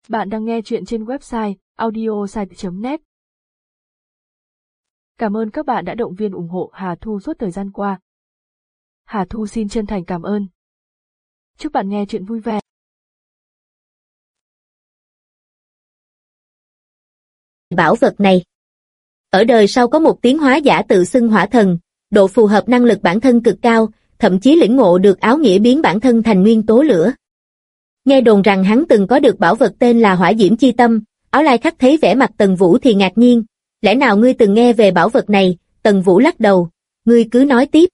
Bạn đang nghe chuyện trên website audiosite.net. Cảm ơn các bạn đã động viên ủng hộ Hà Thu suốt thời gian qua. Hà Thu xin chân thành cảm ơn. Chúc bạn nghe chuyện vui vẻ. Bảo vật này. Ở đời sau có một tiến hóa giả tự xưng hỏa thần, độ phù hợp năng lực bản thân cực cao, thậm chí lĩnh ngộ được áo nghĩa biến bản thân thành nguyên tố lửa. Nghe đồn rằng hắn từng có được bảo vật tên là hỏa diễm chi tâm. Áo Lai Khắc thấy vẻ mặt Tần Vũ thì ngạc nhiên. Lẽ nào ngươi từng nghe về bảo vật này? Tần Vũ lắc đầu. Ngươi cứ nói tiếp.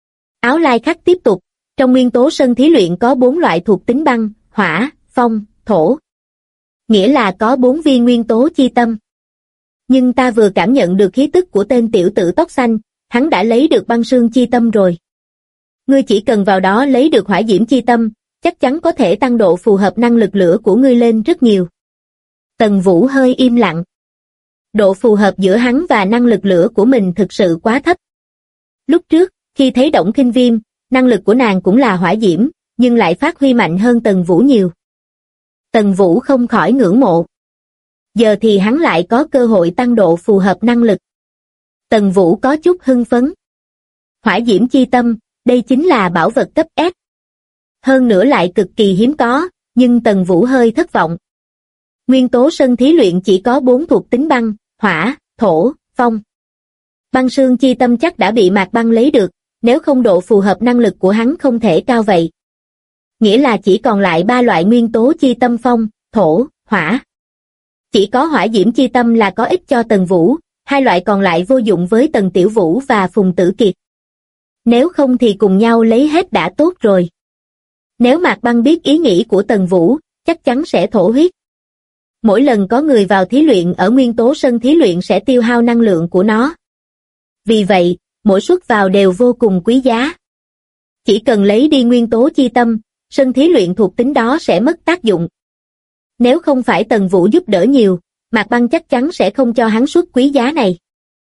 Áo Lai Khắc tiếp tục. Trong nguyên tố sân thí luyện có 4 loại thuộc tính băng, hỏa, phong, thổ. Nghĩa là có 4 viên nguyên tố chi tâm. Nhưng ta vừa cảm nhận được khí tức của tên tiểu tử tóc xanh, hắn đã lấy được băng sương chi tâm rồi. Ngươi chỉ cần vào đó lấy được hỏa diễm chi tâm, chắc chắn có thể tăng độ phù hợp năng lực lửa của ngươi lên rất nhiều. Tần Vũ hơi im lặng. Độ phù hợp giữa hắn và năng lực lửa của mình thực sự quá thấp. Lúc trước, khi thấy Đổng Khinh Viêm, năng lực của nàng cũng là hỏa diễm, nhưng lại phát huy mạnh hơn Tần Vũ nhiều. Tần Vũ không khỏi ngưỡng mộ. Giờ thì hắn lại có cơ hội tăng độ phù hợp năng lực. Tần Vũ có chút hưng phấn. Hỏa diễm chi tâm, đây chính là bảo vật cấp S. Hơn nữa lại cực kỳ hiếm có, nhưng Tần Vũ hơi thất vọng. Nguyên tố sân thí luyện chỉ có 4 thuộc tính băng, hỏa, thổ, phong. Băng sương chi tâm chắc đã bị Mạc Băng lấy được, nếu không độ phù hợp năng lực của hắn không thể cao vậy. Nghĩa là chỉ còn lại 3 loại nguyên tố chi tâm phong, thổ, hỏa. Chỉ có hỏa diễm chi tâm là có ích cho Tần Vũ, 2 loại còn lại vô dụng với Tần Tiểu Vũ và Phùng Tử Kiệt. Nếu không thì cùng nhau lấy hết đã tốt rồi. Nếu Mạc Băng biết ý nghĩ của Tần Vũ, chắc chắn sẽ thổ huyết. Mỗi lần có người vào thí luyện ở nguyên tố sân thí luyện sẽ tiêu hao năng lượng của nó. Vì vậy, mỗi suất vào đều vô cùng quý giá. Chỉ cần lấy đi nguyên tố chi tâm, sân thí luyện thuộc tính đó sẽ mất tác dụng. Nếu không phải Tần Vũ giúp đỡ nhiều, Mạc Băng chắc chắn sẽ không cho hắn suất quý giá này.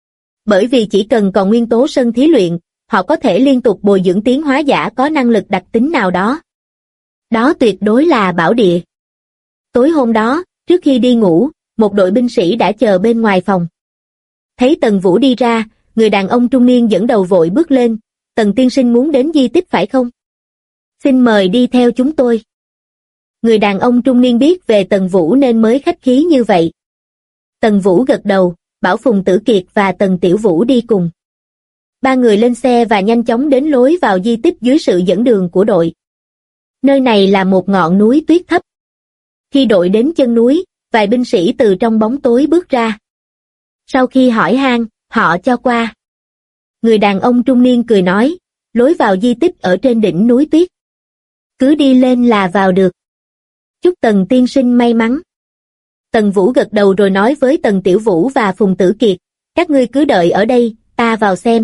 Bởi vì chỉ cần còn nguyên tố sân thí luyện, họ có thể liên tục bồi dưỡng tiến hóa giả có năng lực đặc tính nào đó. Đó tuyệt đối là bảo địa. Tối hôm đó, trước khi đi ngủ, một đội binh sĩ đã chờ bên ngoài phòng. Thấy Tần Vũ đi ra, người đàn ông trung niên dẫn đầu vội bước lên. Tần tiên sinh muốn đến di tích phải không? Xin mời đi theo chúng tôi. Người đàn ông trung niên biết về Tần Vũ nên mới khách khí như vậy. Tần Vũ gật đầu, bảo Phùng Tử Kiệt và Tần Tiểu Vũ đi cùng. 3 người lên xe và nhanh chóng đến lối vào di tích dưới sự dẫn đường của đội. Nơi này là một ngọn núi tuyết thấp. Khi đội đến chân núi, vài binh sĩ từ trong bóng tối bước ra. Sau khi hỏi han, họ cho qua. Người đàn ông trung niên cười nói, lối vào di tích ở trên đỉnh núi tuyết. Cứ đi lên là vào được. Chúc Tần tiên sinh may mắn. Tần Vũ gật đầu rồi nói với Tần Tiểu Vũ và Phùng Tử Kiệt, các ngươi cứ đợi ở đây, ta vào xem.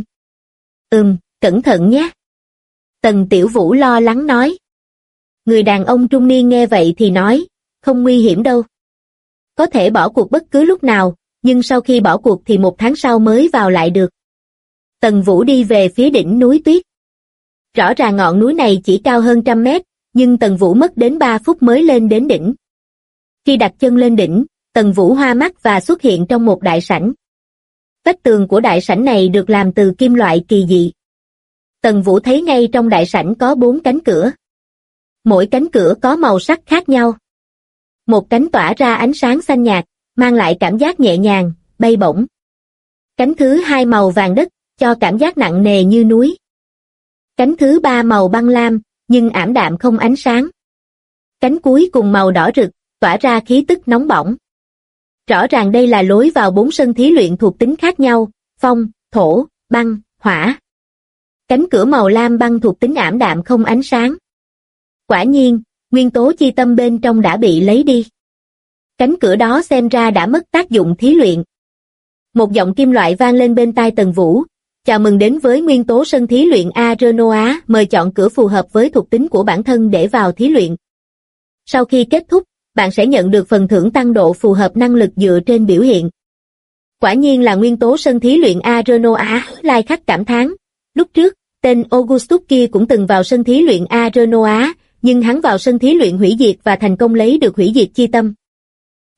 Cẩn thận nhé. Tần Tiểu Vũ lo lắng nói. Người đàn ông trung niên nghe vậy thì nói, không nguy hiểm đâu. Có thể bỏ cuộc bất cứ lúc nào, nhưng sau khi bỏ cuộc thì 1 tháng sau mới vào lại được. Tần Vũ đi về phía đỉnh núi tuyết. Rõ ràng ngọn núi này chỉ cao hơn 100 mét, nhưng Tần Vũ mất đến 3 phút mới lên đến đỉnh. Khi đặt chân lên đỉnh, Tần Vũ hoa mắt và xuất hiện trong một đại sảnh. Vách tường của đại sảnh này được làm từ kim loại kỳ dị. Tần Vũ thấy ngay trong đại sảnh có 4 cánh cửa. Mỗi cánh cửa có màu sắc khác nhau. Một cánh tỏa ra ánh sáng xanh nhạt, mang lại cảm giác nhẹ nhàng, bay bổng. Cánh thứ 2 màu vàng đất, cho cảm giác nặng nề như núi. Cánh thứ 3 màu băng lam, nhưng ảm đạm không ánh sáng. Cánh cuối cùng màu đỏ rực, tỏa ra khí tức nóng bỏng. Rõ ràng đây là lối vào 4 sân thí luyện thuộc tính khác nhau, phong, thổ, băng, hỏa. Cánh cửa màu lam băng thuộc tính ảm đạm không ánh sáng. Quả nhiên, nguyên tố chi tâm bên trong đã bị lấy đi. Cánh cửa đó xem ra đã mất tác dụng thí luyện. Một giọng kim loại vang lên bên tai Tần Vũ. Chào mừng đến với nguyên tố sân thí luyện Arenoa, mời chọn cửa phù hợp với thuộc tính của bản thân để vào thí luyện. Sau khi kết thúc, bạn sẽ nhận được phần thưởng tăng độ phù hợp năng lực dựa trên biểu hiện. Quả nhiên là nguyên tố sân thí luyện Arenoa, Lai Khắc cảm thán. Lúc trước, tên Augustus kia cũng từng vào sân thí luyện Arenoa, nhưng hắn vào sân thí luyện hủy diệt và thành công lấy được hủy diệt chi tâm.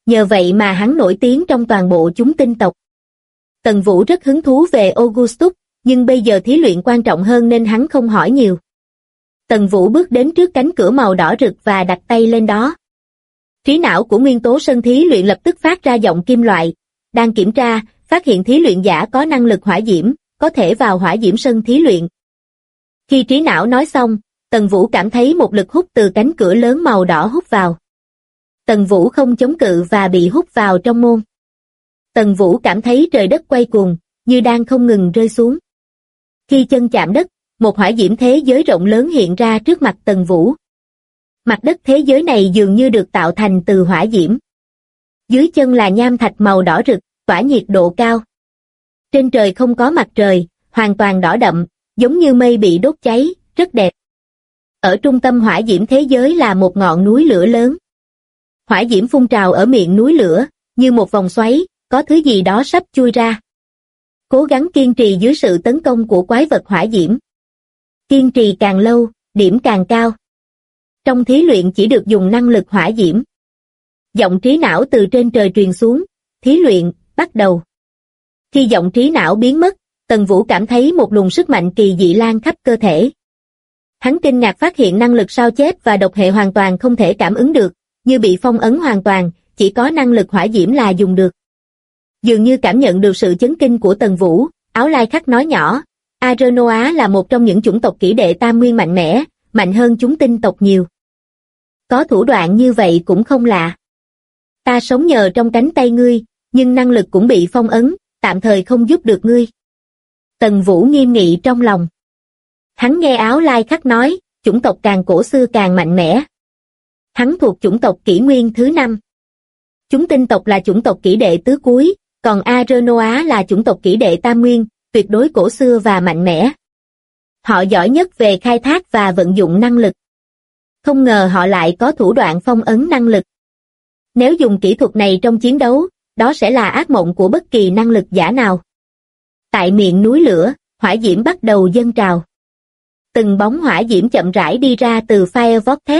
Nhờ vậy mà hắn nổi tiếng trong toàn bộ chúng tinh tộc. Tần Vũ rất hứng thú về Augustus, nhưng bây giờ thí luyện quan trọng hơn nên hắn không hỏi nhiều. Tần Vũ bước đến trước cánh cửa màu đỏ rực và đặt tay lên đó. Trí não của nguyên tố sân thí luyện lập tức phát ra giọng kim loại, đang kiểm tra, phát hiện thí luyện giả có năng lực hỏa diễm, có thể vào hỏa diễm sân thí luyện. Khi trí não nói xong, Tần Vũ cảm thấy một lực hút từ cánh cửa lớn màu đỏ hút vào. Tần Vũ không chống cự và bị hút vào trong môn. Tần Vũ cảm thấy trời đất quay cuồng, như đang không ngừng rơi xuống. Khi chân chạm đất, một hỏa diễm thế giới rộng lớn hiện ra trước mặt Tần Vũ. Mặt đất thế giới này dường như được tạo thành từ hỏa diễm. Dưới chân là nham thạch màu đỏ rực, tỏa nhiệt độ cao. Trên trời không có mặt trời, hoàn toàn đỏ đậm, giống như mây bị đốt cháy, rất đẹp. Ở trung tâm hỏa diễm thế giới là một ngọn núi lửa lớn. Hỏa diễm phun trào ở miệng núi lửa, như một vòng xoáy, có thứ gì đó sắp chui ra. Cố gắng kiên trì dưới sự tấn công của quái vật hỏa diễm. Kiên trì càng lâu, điểm càng cao. Trong thí luyện chỉ được dùng năng lực hỏa diễm. Giọng trí não từ trên trời truyền xuống, thí luyện, bắt đầu. Khi giọng trí não biến mất, Tần Vũ cảm thấy một luồng sức mạnh kỳ dị lan khắp cơ thể. Hắn kinh ngạc phát hiện năng lực sao chép và độc hệ hoàn toàn không thể cảm ứng được, như bị phong ấn hoàn toàn, chỉ có năng lực hỏa diễm là dùng được. Dường như cảm nhận được sự chấn kinh của Tần Vũ, Áo Lai Khắc nói nhỏ, Arenoa là một trong những chủng tộc kỷ đệ tam nguyên mạnh mẽ, mạnh hơn chúng tinh tộc nhiều. Có thủ đoạn như vậy cũng không lạ. Ta sống nhờ trong cánh tay ngươi, nhưng năng lực cũng bị phong ấn, tạm thời không giúp được ngươi. Tần Vũ nghiêm nghị trong lòng. Hắn nghe Áo Lai Khắc nói, chủng tộc càng cổ xưa càng mạnh mẽ. Hắn thuộc chủng tộc kỷ nguyên thứ 5. Chúng tinh tộc là chủng tộc kỷ đệ tứ cuối, còn Arenoa là chủng tộc kỷ đệ tam nguyên, tuyệt đối cổ xưa và mạnh mẽ. Họ giỏi nhất về khai thác và vận dụng năng lực. Không ngờ họ lại có thủ đoạn phong ấn năng lực. Nếu dùng kỹ thuật này trong chiến đấu, đó sẽ là ác mộng của bất kỳ năng lực giả nào. Tại miệng núi lửa, hỏa diễm bắt đầu dâng trào. Từng bóng hỏa diễm chậm rãi đi ra từ Fire Vortex.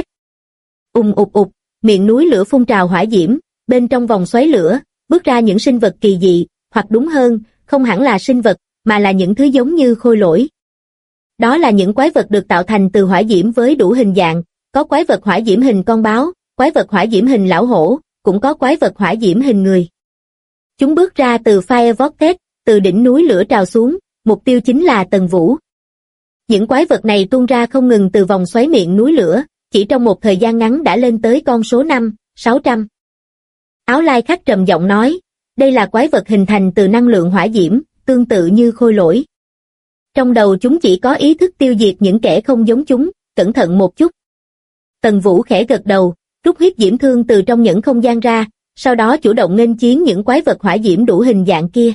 Ụp ụp, miệng núi lửa phun trào hỏa diễm, bên trong vòng xoáy lửa, bước ra những sinh vật kỳ dị, hoặc đúng hơn, không hẳn là sinh vật, mà là những thứ giống như khôi lỗi. Đó là những quái vật được tạo thành từ hỏa diễm với đủ hình dạng, có quái vật hỏa diễm hình con báo, quái vật hỏa diễm hình lão hổ, cũng có quái vật hỏa diễm hình người. Chúng bước ra từ Fire Vortex, từ đỉnh núi lửa trào xuống, mục tiêu chính là Tần Vũ. Những quái vật này tuôn ra không ngừng từ vòng xoáy miệng núi lửa, chỉ trong một thời gian ngắn đã lên tới con số 600. Áo Lai Khắc trầm giọng nói, đây là quái vật hình thành từ năng lượng hỏa diễm, tương tự như khôi lỗi. Trong đầu chúng chỉ có ý thức tiêu diệt những kẻ không giống chúng, cẩn thận một chút. Tần Vũ khẽ gật đầu, rút huyết diễm thương từ trong những không gian ra, sau đó chủ động nghênh chiến những quái vật hỏa diễm đủ hình dạng kia.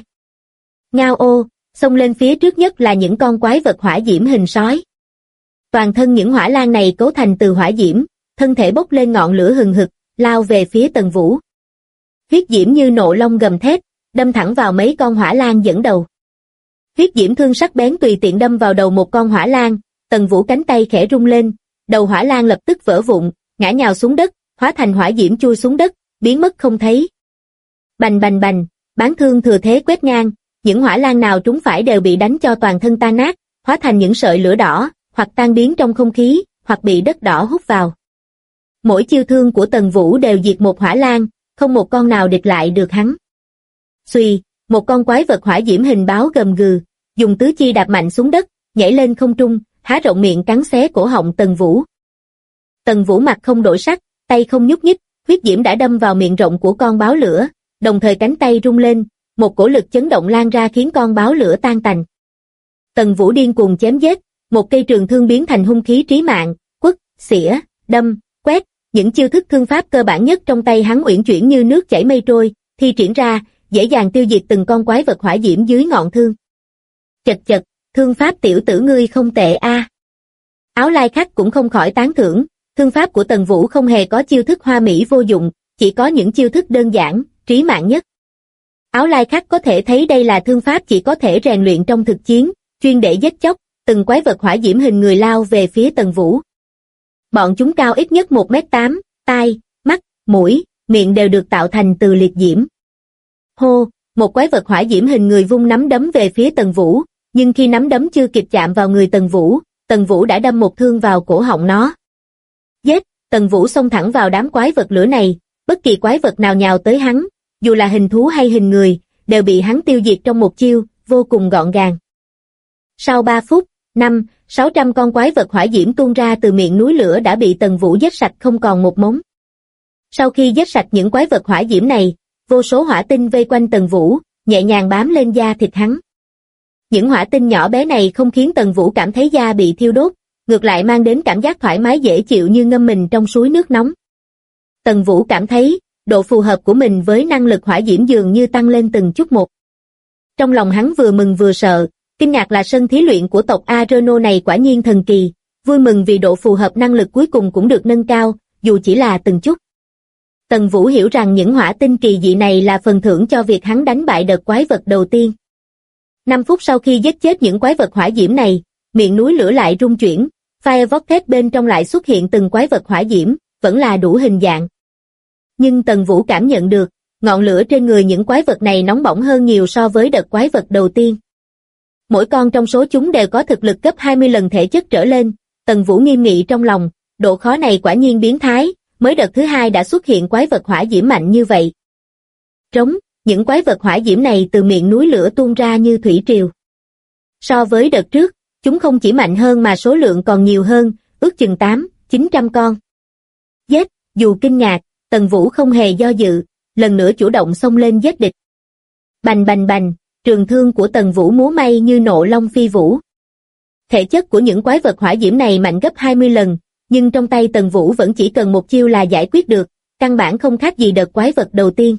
Ngao ô, xông lên phía trước nhất là những con quái vật hỏa diễm hình sói. Toàn thân những hỏa lang này cấu thành từ hỏa diễm, thân thể bốc lên ngọn lửa hừng hực, lao về phía Tần Vũ. Huyết diễm như nộ long gầm thét, đâm thẳng vào mấy con hỏa lang dẫn đầu. Huyết diễm thương sắc bén tùy tiện đâm vào đầu một con hỏa lang, Tần Vũ cánh tay khẽ rung lên, đầu hỏa lang lập tức vỡ vụn, ngã nhào xuống đất, hóa thành hỏa diễm chui xuống đất, biến mất không thấy. Bành bành bành, bán thương thừa thế quét ngang, những hỏa lang nào trúng phải đều bị đánh cho toàn thân tan nát, hóa thành những sợi lửa đỏ, hoặc tan biến trong không khí, hoặc bị đất đỏ hút vào. Mỗi chiêu thương của Tần Vũ đều diệt một hỏa lang, không một con nào địch lại được hắn. Xuy, một con quái vật hỏa diễm hình báo gầm gừ, dùng tứ chi đạp mạnh xuống đất, nhảy lên không trung, há rộng miệng cắn xé cổ họng Tần Vũ. Tần Vũ mặt không đổi sắc, tay không nhúc nhích, huyết diễm đã đâm vào miệng rộng của con báo lửa, đồng thời cánh tay rung lên, một cổ lực chấn động lan ra khiến con báo lửa tan tành. Tần Vũ điên cuồng chém giết, một cây trường thương biến thành hung khí trí mạng, quất, xỉa, đâm, quét, những chiêu thức thương pháp cơ bản nhất trong tay hắn uyển chuyển như nước chảy mây trôi, thi triển ra, dễ dàng tiêu diệt từng con quái vật hỏa diễm dưới ngọn thương. Chật chật, thương pháp tiểu tử ngươi không tệ a. Áo Lai Khắc cũng không khỏi tán thưởng, thương pháp của Tần Vũ không hề có chiêu thức hoa mỹ vô dụng, chỉ có những chiêu thức đơn giản, trí mạng nhất. Áo Lai Khắc có thể thấy đây là thương pháp chỉ có thể rèn luyện trong thực chiến, chuyên để giết chóc, từng quái vật hỏa diễm hình người lao về phía Tần Vũ. Bọn chúng cao ít nhất 1m8, tai, mắt, mũi, miệng đều được tạo thành từ liệt diễm. Hô, một quái vật hỏa diễm hình người vung nắm đấm về phía Tần Vũ, nhưng khi nắm đấm chưa kịp chạm vào người Tần Vũ đã đâm một thương vào cổ họng nó. Giết, Tần Vũ xông thẳng vào đám quái vật lửa này, bất kỳ quái vật nào nhào tới hắn, dù là hình thú hay hình người, đều bị hắn tiêu diệt trong một chiêu, vô cùng gọn gàng. Sau 3 phút, 500-600 con quái vật hỏa diễm tuôn ra từ miệng núi lửa đã bị Tần Vũ giết sạch không còn một mống. Sau khi giết sạch những quái vật hỏa diễm này, vô số hỏa tinh vây quanh Tần Vũ, nhẹ nhàng bám lên da thịt hắn. Những hỏa tinh nhỏ bé này không khiến Tần Vũ cảm thấy da bị thiêu đốt, ngược lại mang đến cảm giác thoải mái dễ chịu như ngâm mình trong suối nước nóng. Tần Vũ cảm thấy, độ phù hợp của mình với năng lực hỏa diễm dường như tăng lên từng chút một. Trong lòng hắn vừa mừng vừa sợ, kinh ngạc là sân thí luyện của tộc Arono này quả nhiên thần kỳ, vui mừng vì độ phù hợp năng lực cuối cùng cũng được nâng cao, dù chỉ là từng chút. Tần Vũ hiểu rằng những hỏa tinh kỳ dị này là phần thưởng cho việc hắn đánh bại đợt quái vật đầu tiên. 5 phút sau khi giết chết những quái vật hỏa diễm này, miệng núi lửa lại rung chuyển, Fire Vortex bên trong lại xuất hiện từng quái vật hỏa diễm, vẫn là đủ hình dạng. Nhưng Tần Vũ cảm nhận được, ngọn lửa trên người những quái vật này nóng bỏng hơn nhiều so với đợt quái vật đầu tiên. Mỗi con trong số chúng đều có thực lực gấp 20 lần thể chất trở lên, Tần Vũ nghiêm nghị trong lòng, độ khó này quả nhiên biến thái, mới đợt thứ 2 đã xuất hiện quái vật hỏa diễm mạnh như vậy. Trống, những quái vật hỏa diễm này từ miệng núi lửa tuôn ra như thủy triều. So với đợt trước, chúng không chỉ mạnh hơn mà số lượng còn nhiều hơn, ước chừng 800-900 con. Giết, dù kinh ngạc, Tần Vũ không hề do dự, lần nữa chủ động xông lên giết địch. Bành bành bành, trường thương của Tần Vũ múa may như nộ long phi vũ. Thể chất của những quái vật hỏa diễm này mạnh gấp 20 lần, nhưng trong tay Tần Vũ vẫn chỉ cần một chiêu là giải quyết được, căn bản không khác gì đợt quái vật đầu tiên.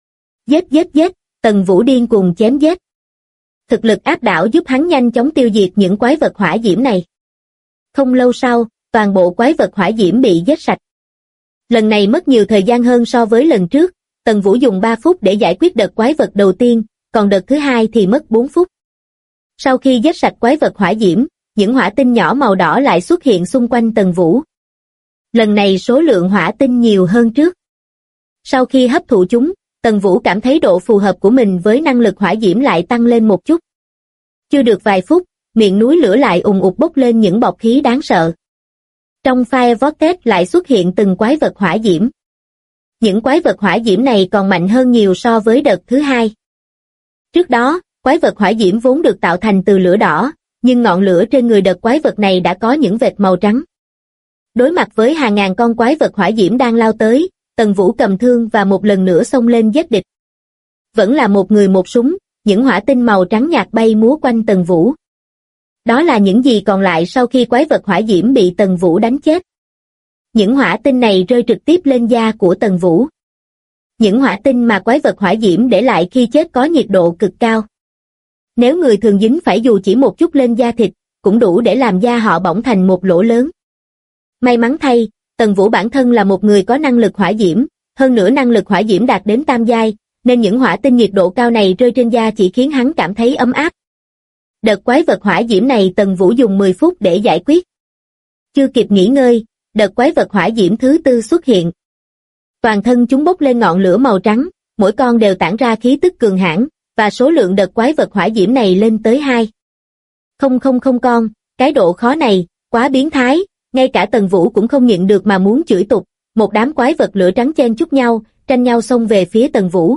Giết giết giết, Tần Vũ điên cuồng chém giết. Thực lực áp đảo giúp hắn nhanh chóng tiêu diệt những quái vật hỏa diễm này. Không lâu sau, toàn bộ quái vật hỏa diễm bị giết sạch. Lần này mất nhiều thời gian hơn so với lần trước, Tần Vũ dùng 3 phút để giải quyết đợt quái vật đầu tiên, còn đợt thứ 2 thì mất 4 phút. Sau khi giết sạch quái vật hỏa diễm, những hỏa tinh nhỏ màu đỏ lại xuất hiện xung quanh Tần Vũ. Lần này số lượng hỏa tinh nhiều hơn trước. Sau khi hấp thụ chúng, Tần Vũ cảm thấy độ phù hợp của mình với năng lực hỏa diễm lại tăng lên một chút. Chưa được vài phút, miệng núi lửa lại ùn ụt bốc lên những bọt khí đáng sợ. Trong Fire Vortex lại xuất hiện từng quái vật hỏa diễm. Những quái vật hỏa diễm này còn mạnh hơn nhiều so với đợt thứ 2. Trước đó, quái vật hỏa diễm vốn được tạo thành từ lửa đỏ, nhưng ngọn lửa trên người đợt quái vật này đã có những vệt màu trắng. Đối mặt với hàng ngàn con quái vật hỏa diễm đang lao tới, Tần Vũ cầm thương và một lần nữa xông lên giết địch. Vẫn là một người một súng, những hỏa tinh màu trắng nhạt bay múa quanh Tần Vũ. Đó là những gì còn lại sau khi quái vật hỏa diễm bị Tần Vũ đánh chết. Những hỏa tinh này rơi trực tiếp lên da của Tần Vũ. Những hỏa tinh mà quái vật hỏa diễm để lại khi chết có nhiệt độ cực cao. Nếu người thường dính phải dù chỉ một chút lên da thịt, cũng đủ để làm da họ bỏng thành một lỗ lớn. May mắn thay, Tần Vũ bản thân là một người có năng lực hỏa diễm, hơn nữa năng lực hỏa diễm đạt đến tam giai, nên những hỏa tinh nhiệt độ cao này rơi trên da chỉ khiến hắn cảm thấy ấm áp. Đợt quái vật hỏa diễm này Tần Vũ dùng 10 phút để giải quyết. Chưa kịp nghỉ ngơi, đợt quái vật hỏa diễm thứ 4 xuất hiện. Toàn thân chúng bốc lên ngọn lửa màu trắng, mỗi con đều tản ra khí tức cường hãn, và số lượng đợt quái vật hỏa diễm này lên tới 2,000 con, cái độ khó này, quá biến thái, ngay cả Tần Vũ cũng không nhịn được mà muốn chửi tục, một đám quái vật lửa trắng chen chúc nhau, tranh nhau xông về phía Tần Vũ.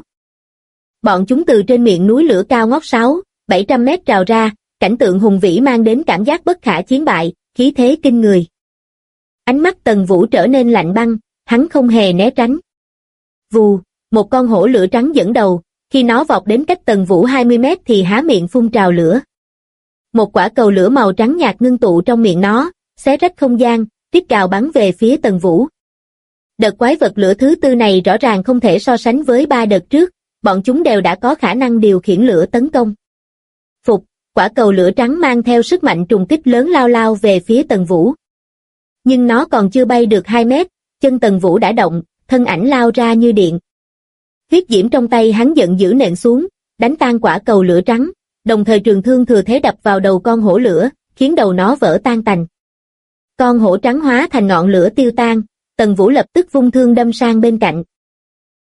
Bọn chúng từ trên miệng núi lửa cao ngót 600-700 mét trào ra, cảnh tượng hùng vĩ mang đến cảm giác bất khả chiến bại, khí thế kinh người. Ánh mắt Tần Vũ trở nên lạnh băng, hắn không hề né tránh. Vù, một con hổ lửa trắng dẫn đầu, khi nó vọt đến cách Tần Vũ 20 mét thì há miệng phun trào lửa. Một quả cầu lửa màu trắng nhạt ngưng tụ trong miệng nó, xé rách không gian, rít gào bắn về phía Tần Vũ. Đợt quái vật lửa thứ 4 này rõ ràng không thể so sánh với 3 đợt trước, bọn chúng đều đã có khả năng điều khiển lửa tấn công. Phục, quả cầu lửa trắng mang theo sức mạnh trùng kích lớn lao về phía Tần Vũ. Nhưng nó còn chưa bay được 2 mét, chân Tần Vũ đã động, thân ảnh lao ra như điện. Huyết diễm trong tay hắn giận dữ nện xuống, đánh tan quả cầu lửa trắng, đồng thời trường thương thừa thế đập vào đầu con hổ lửa, khiến đầu nó vỡ tan tành. Con hổ trắng hóa thành ngọn lửa tiêu tan, Tần Vũ lập tức vung thương đâm sang bên cạnh.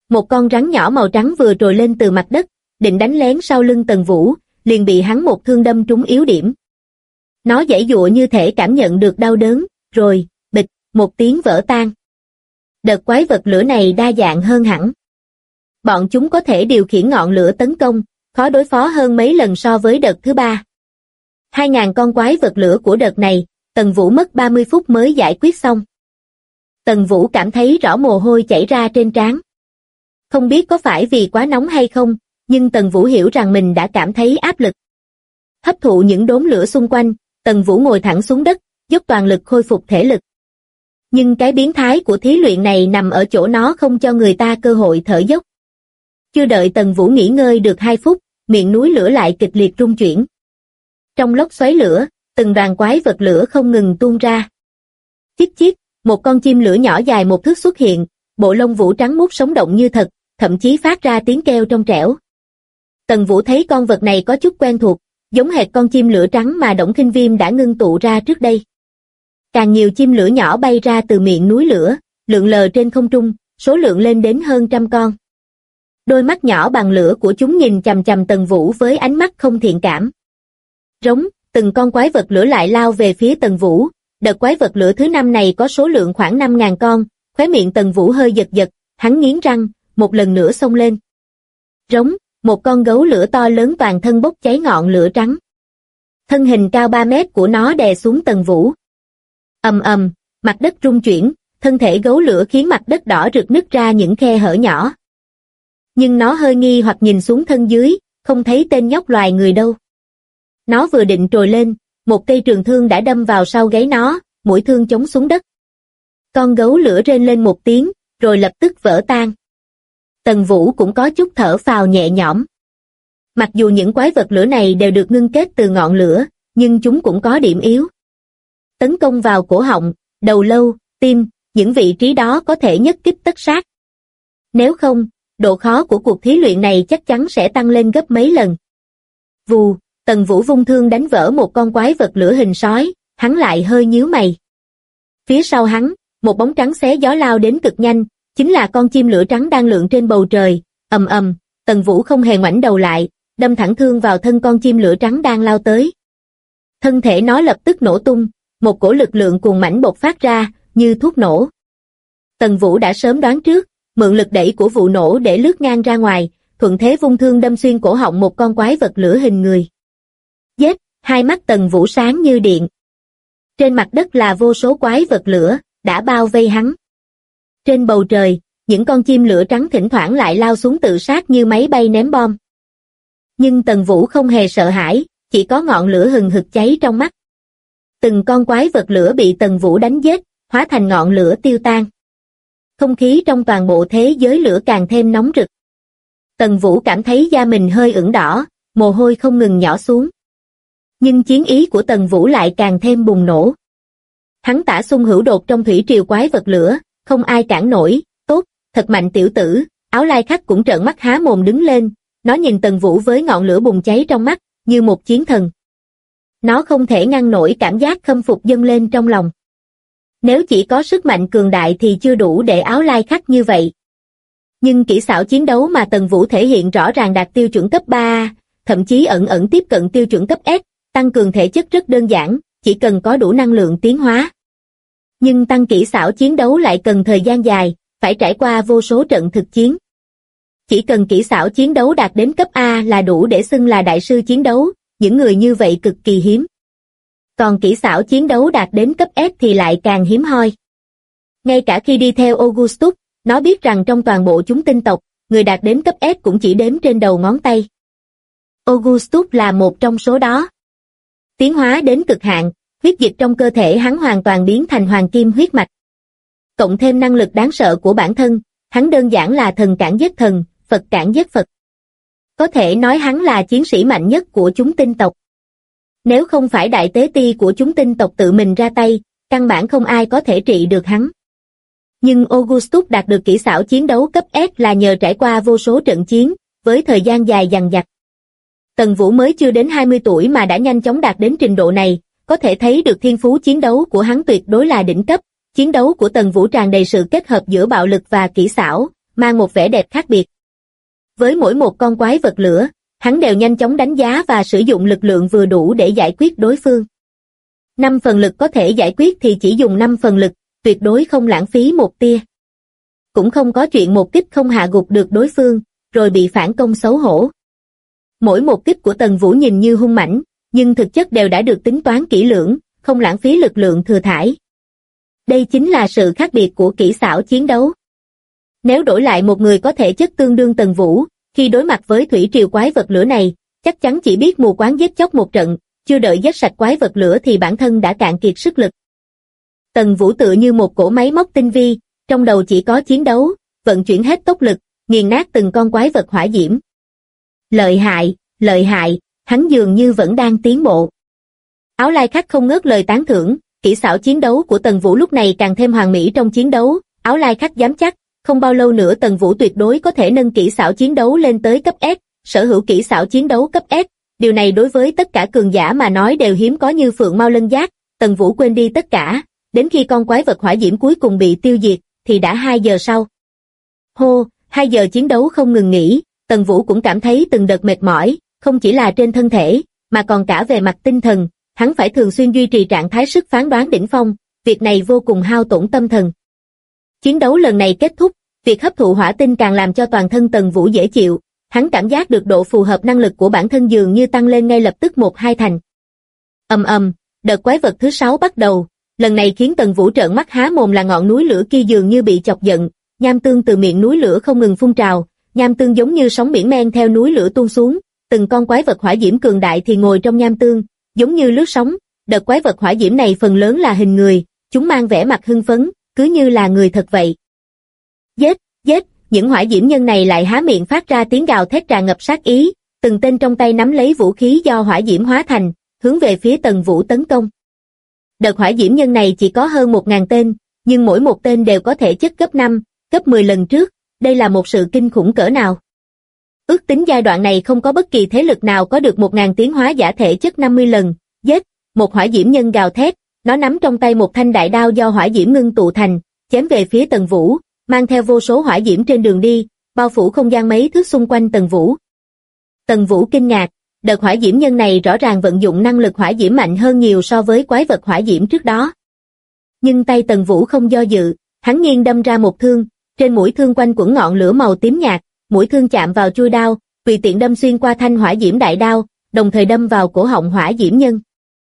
Một con rắn nhỏ màu trắng vừa trồi lên từ mặt đất, định đánh lén sau lưng Tần Vũ, liền bị hắn một thương đâm trúng yếu điểm. Nó giãy giụa như thể cảm nhận được đau đớn, rồi, bịch, một tiếng vỡ tan. Đợt quái vật lửa này đa dạng hơn hẳn. Bọn chúng có thể điều khiển ngọn lửa tấn công, khó đối phó hơn mấy lần so với đợt thứ 3. 2.000 con quái vật lửa của đợt này, Tần Vũ mất 30 phút mới giải quyết xong. Tần Vũ cảm thấy rõ mồ hôi chảy ra trên trán. Không biết có phải vì quá nóng hay không, nhưng Tần Vũ hiểu rằng mình đã cảm thấy áp lực. Hấp thụ những đốm lửa xung quanh, Tần Vũ ngồi thẳng xuống đất, dốc toàn lực khôi phục thể lực. Nhưng cái biến thái của thí luyện này nằm ở chỗ nó không cho người ta cơ hội thở dốc. Chưa đợi Tần Vũ nghỉ ngơi được 2 phút, miệng núi lửa lại kịch liệt rung chuyển. Trong lốc xoáy lửa, từng đoàn quái vật lửa không ngừng tuôn ra. Chít chít, một con chim lửa nhỏ dài 1 thước xuất hiện, bộ lông vũ trắng muốt sống động như thật, thậm chí phát ra tiếng kêu trong trẻo. Tần Vũ thấy con vật này có chút quen thuộc, giống hệt con chim lửa trắng mà Đổng Khinh Viêm đã ngưng tụ ra trước đây. Càng nhiều chim lửa nhỏ bay ra từ miệng núi lửa, lượn lờ trên không trung, số lượng lên đến hơn 100 con. Đôi mắt nhỏ bằng lửa của chúng nhìn chằm chằm Tần Vũ với ánh mắt không thiện cảm. Rống, từng con quái vật lửa lại lao về phía Tần Vũ. Đợt quái vật lửa thứ 5 này có số lượng khoảng 5.000 con, khóe miệng Tần Vũ hơi giật giật, hắn nghiến răng, một lần nữa xông lên. Rống, một con gấu lửa to lớn toàn thân bốc cháy ngọn lửa trắng. Thân hình cao 3 mét của nó đè xuống Tần Vũ. Ầm ầm, mặt đất rung chuyển, thân thể gấu lửa khiến mặt đất đỏ rực nứt ra những khe hở nhỏ. Nhưng nó hơi nghi hoặc nhìn xuống thân dưới, không thấy tên nhóc loài người đâu. Nó vừa định trồi lên, một cây trường thương đã đâm vào sau gáy nó, mũi thương chống xuống đất. Con gấu lửa rên lên một tiếng, rồi lập tức vỡ tan. Tần Vũ cũng có chút thở phào nhẹ nhõm. Mặc dù những quái vật lửa này đều được ngưng kết từ ngọn lửa, nhưng chúng cũng có điểm yếu. Tấn công vào cổ họng, đầu lâu, tim, những vị trí đó có thể nhất kích tất sát. Nếu không, độ khó của cuộc thí luyện này chắc chắn sẽ tăng lên gấp mấy lần. Vù, Tần Vũ vung thương đánh vỡ một con quái vật lửa hình sói, hắn lại hơi nhíu mày. Phía sau hắn, một bóng trắng xé gió lao đến cực nhanh, chính là con chim lửa trắng đang lượn trên bầu trời. Ầm ầm, Tần Vũ không hề ngoảnh đầu lại, đâm thẳng thương vào thân con chim lửa trắng đang lao tới. Thân thể nó lập tức nổ tung, một cổ lực lượng cuồng mãnh bộc phát ra, như thuốc nổ. Tần Vũ đã sớm đoán trước, mượn lực đẩy của vụ nổ để lướt ngang ra ngoài, thuận thế vung thương đâm xuyên cổ họng một con quái vật lửa hình người. Giết, hai mắt Tần Vũ sáng như điện. Trên mặt đất là vô số quái vật lửa, đã bao vây hắn. Trên bầu trời, những con chim lửa trắng thỉnh thoảng lại lao xuống tự sát như máy bay ném bom. Nhưng Tần Vũ không hề sợ hãi, chỉ có ngọn lửa hừng hực cháy trong mắt. Từng con quái vật lửa bị Tần Vũ đánh giết, hóa thành ngọn lửa tiêu tan. Không khí trong toàn bộ thế giới lửa càng thêm nóng rực. Tần Vũ cảm thấy da mình hơi ửng đỏ, mồ hôi không ngừng nhỏ xuống. Nhưng chiến ý của Tần Vũ lại càng thêm bùng nổ. Hắn tả xung hữu đột trong thủy triều quái vật lửa, không ai cản nổi. Tốt, thật mạnh tiểu tử. Áo lai khắc cũng trợn mắt há mồm đứng lên, nó nhìn Tần Vũ với ngọn lửa bùng cháy trong mắt, như một chiến thần. Nó không thể ngăn nổi cảm giác khâm phục dâng lên trong lòng. Nếu chỉ có sức mạnh cường đại thì chưa đủ để áo lai khắc như vậy. Nhưng kỹ xảo chiến đấu mà Tần Vũ thể hiện rõ ràng đạt tiêu chuẩn cấp 3, thậm chí ẩn tiếp cận tiêu chuẩn cấp S, tăng cường thể chất rất đơn giản, chỉ cần có đủ năng lượng tiến hóa. Nhưng tăng kỹ xảo chiến đấu lại cần thời gian dài, phải trải qua vô số trận thực chiến. Chỉ cần kỹ xảo chiến đấu đạt đến cấp A là đủ để xưng là đại sư chiến đấu, những người như vậy cực kỳ hiếm. Còn kỹ xảo chiến đấu đạt đến cấp S thì lại càng hiếm hoi. Ngay cả khi đi theo Augustus, nó biết rằng trong toàn bộ chúng tinh tộc, người đạt đến cấp S cũng chỉ đếm trên đầu ngón tay. Augustus là một trong số đó. Tiến hóa đến cực hạn, huyết dịch trong cơ thể hắn hoàn toàn biến thành hoàng kim huyết mạch. Cộng thêm năng lực đáng sợ của bản thân, hắn đơn giản là thần cản giết thần, Phật cản giết Phật. Có thể nói hắn là chiến sĩ mạnh nhất của chúng tinh tộc. Nếu không phải đại tế ti của chúng tinh tộc tự mình ra tay, căn bản không ai có thể trị được hắn. Nhưng Augustus đạt được kỹ xảo chiến đấu cấp S là nhờ trải qua vô số trận chiến, với thời gian dài dằng dặc. Tần Vũ mới chưa đến 20 tuổi mà đã nhanh chóng đạt đến trình độ này, có thể thấy được thiên phú chiến đấu của hắn tuyệt đối là đỉnh cấp. Chiến đấu của Tần Vũ tràn đầy sự kết hợp giữa bạo lực và kỹ xảo, mang một vẻ đẹp khác biệt. Với mỗi một con quái vật lửa, hắn đều nhanh chóng đánh giá và sử dụng lực lượng vừa đủ để giải quyết đối phương. 5 phần lực có thể giải quyết thì chỉ dùng 5 phần lực, tuyệt đối không lãng phí một tia. Cũng không có chuyện một kích không hạ gục được đối phương, rồi bị phản công xấu hổ. Mỗi một kích của Tần Vũ nhìn như hung mãnh, nhưng thực chất đều đã được tính toán kỹ lưỡng, không lãng phí lực lượng thừa thãi. Đây chính là sự khác biệt của kỹ xảo chiến đấu. Nếu đổi lại một người có thể chất tương đương Tần Vũ, khi đối mặt với thủy triều quái vật lửa này, chắc chắn chỉ biết mù quáng giết chóc một trận, chưa đợi giết sạch quái vật lửa thì bản thân đã cạn kiệt sức lực. Tần Vũ tựa như một cỗ máy móc tinh vi, trong đầu chỉ có chiến đấu, vận chuyển hết tốc lực, nghiền nát từng con quái vật hỏa diễm. Lợi hại, hắn dường như vẫn đang tiến bộ. Áo Lai Khắc không ngớt lời tán thưởng, kỹ xảo chiến đấu của Tần Vũ lúc này càng thêm hoàn mỹ trong chiến đấu, Áo Lai Khắc dám chắc, không bao lâu nữa Tần Vũ tuyệt đối có thể nâng kỹ xảo chiến đấu lên tới cấp S, sở hữu kỹ xảo chiến đấu cấp S, điều này đối với tất cả cường giả mà nói đều hiếm có như phượng mao lân giác, Tần Vũ quên đi tất cả, đến khi con quái vật hỏa diễm cuối cùng bị tiêu diệt, thì đã 2 giờ sau. 2 giờ chiến đấu không ngừng nghỉ, Tần Vũ cũng cảm thấy từng đợt mệt mỏi, không chỉ là trên thân thể, mà còn cả về mặt tinh thần, hắn phải thường xuyên duy trì trạng thái sức phán đoán đỉnh phong, việc này vô cùng hao tổn tâm thần. Chiến đấu lần này kết thúc, việc hấp thụ hỏa tinh càng làm cho toàn thân Tần Vũ dễ chịu, hắn cảm giác được độ phù hợp năng lực của bản thân dường như tăng lên ngay lập tức 1-2 thành. Đợt quái vật thứ 6 bắt đầu, lần này khiến Tần Vũ trợn mắt há mồm là ngọn núi lửa kia dường như bị chọc giận, nham tương từ miệng núi lửa không ngừng phun trào, nham tương giống như sóng biển men theo núi lửa tuôn xuống, từng con quái vật hỏa diễm cường đại thì ngồi trong nham tương, giống như lướt sóng, đợt quái vật hỏa diễm này phần lớn là hình người, chúng mang vẻ mặt hưng phấn, cứ như là người thật vậy. Giết, những hỏa diễm nhân này lại há miệng phát ra tiếng gào thét tràn ngập sát ý, từng tên trong tay nắm lấy vũ khí do hỏa diễm hóa thành, hướng về phía Tần Vũ tấn công. Đợt hỏa diễm nhân này chỉ có hơn 1000 tên, nhưng mỗi một tên đều có thể chất cấp 5, cấp 10 lần trước, đây là một sự kinh khủng cỡ nào. Ước tính giai đoạn này không có bất kỳ thế lực nào có được 1000 tiến hóa giả thể chất 50 lần, một hỏa diễm nhân gào thét, nó nắm trong tay một thanh đại đao do hỏa diễm ngưng tụ thành, chém về phía Tần Vũ, mang theo vô số hỏa diễm trên đường đi, bao phủ không gian mấy thước xung quanh Tần Vũ. Tần Vũ kinh ngạc, đợt hỏa diễm nhân này rõ ràng vận dụng năng lực hỏa diễm mạnh hơn nhiều so với quái vật hỏa diễm trước đó. Nhưng tay Tần Vũ không do dự, hắn nghiêng đâm ra một thương, trên mũi thương quanh quẩn ngọn lửa màu tím nhạt, mũi thương chạm vào chuôi đao, tùy tiện đâm xuyên qua thanh hỏa diễm đại đao, đồng thời đâm vào cổ họng hỏa diễm nhân.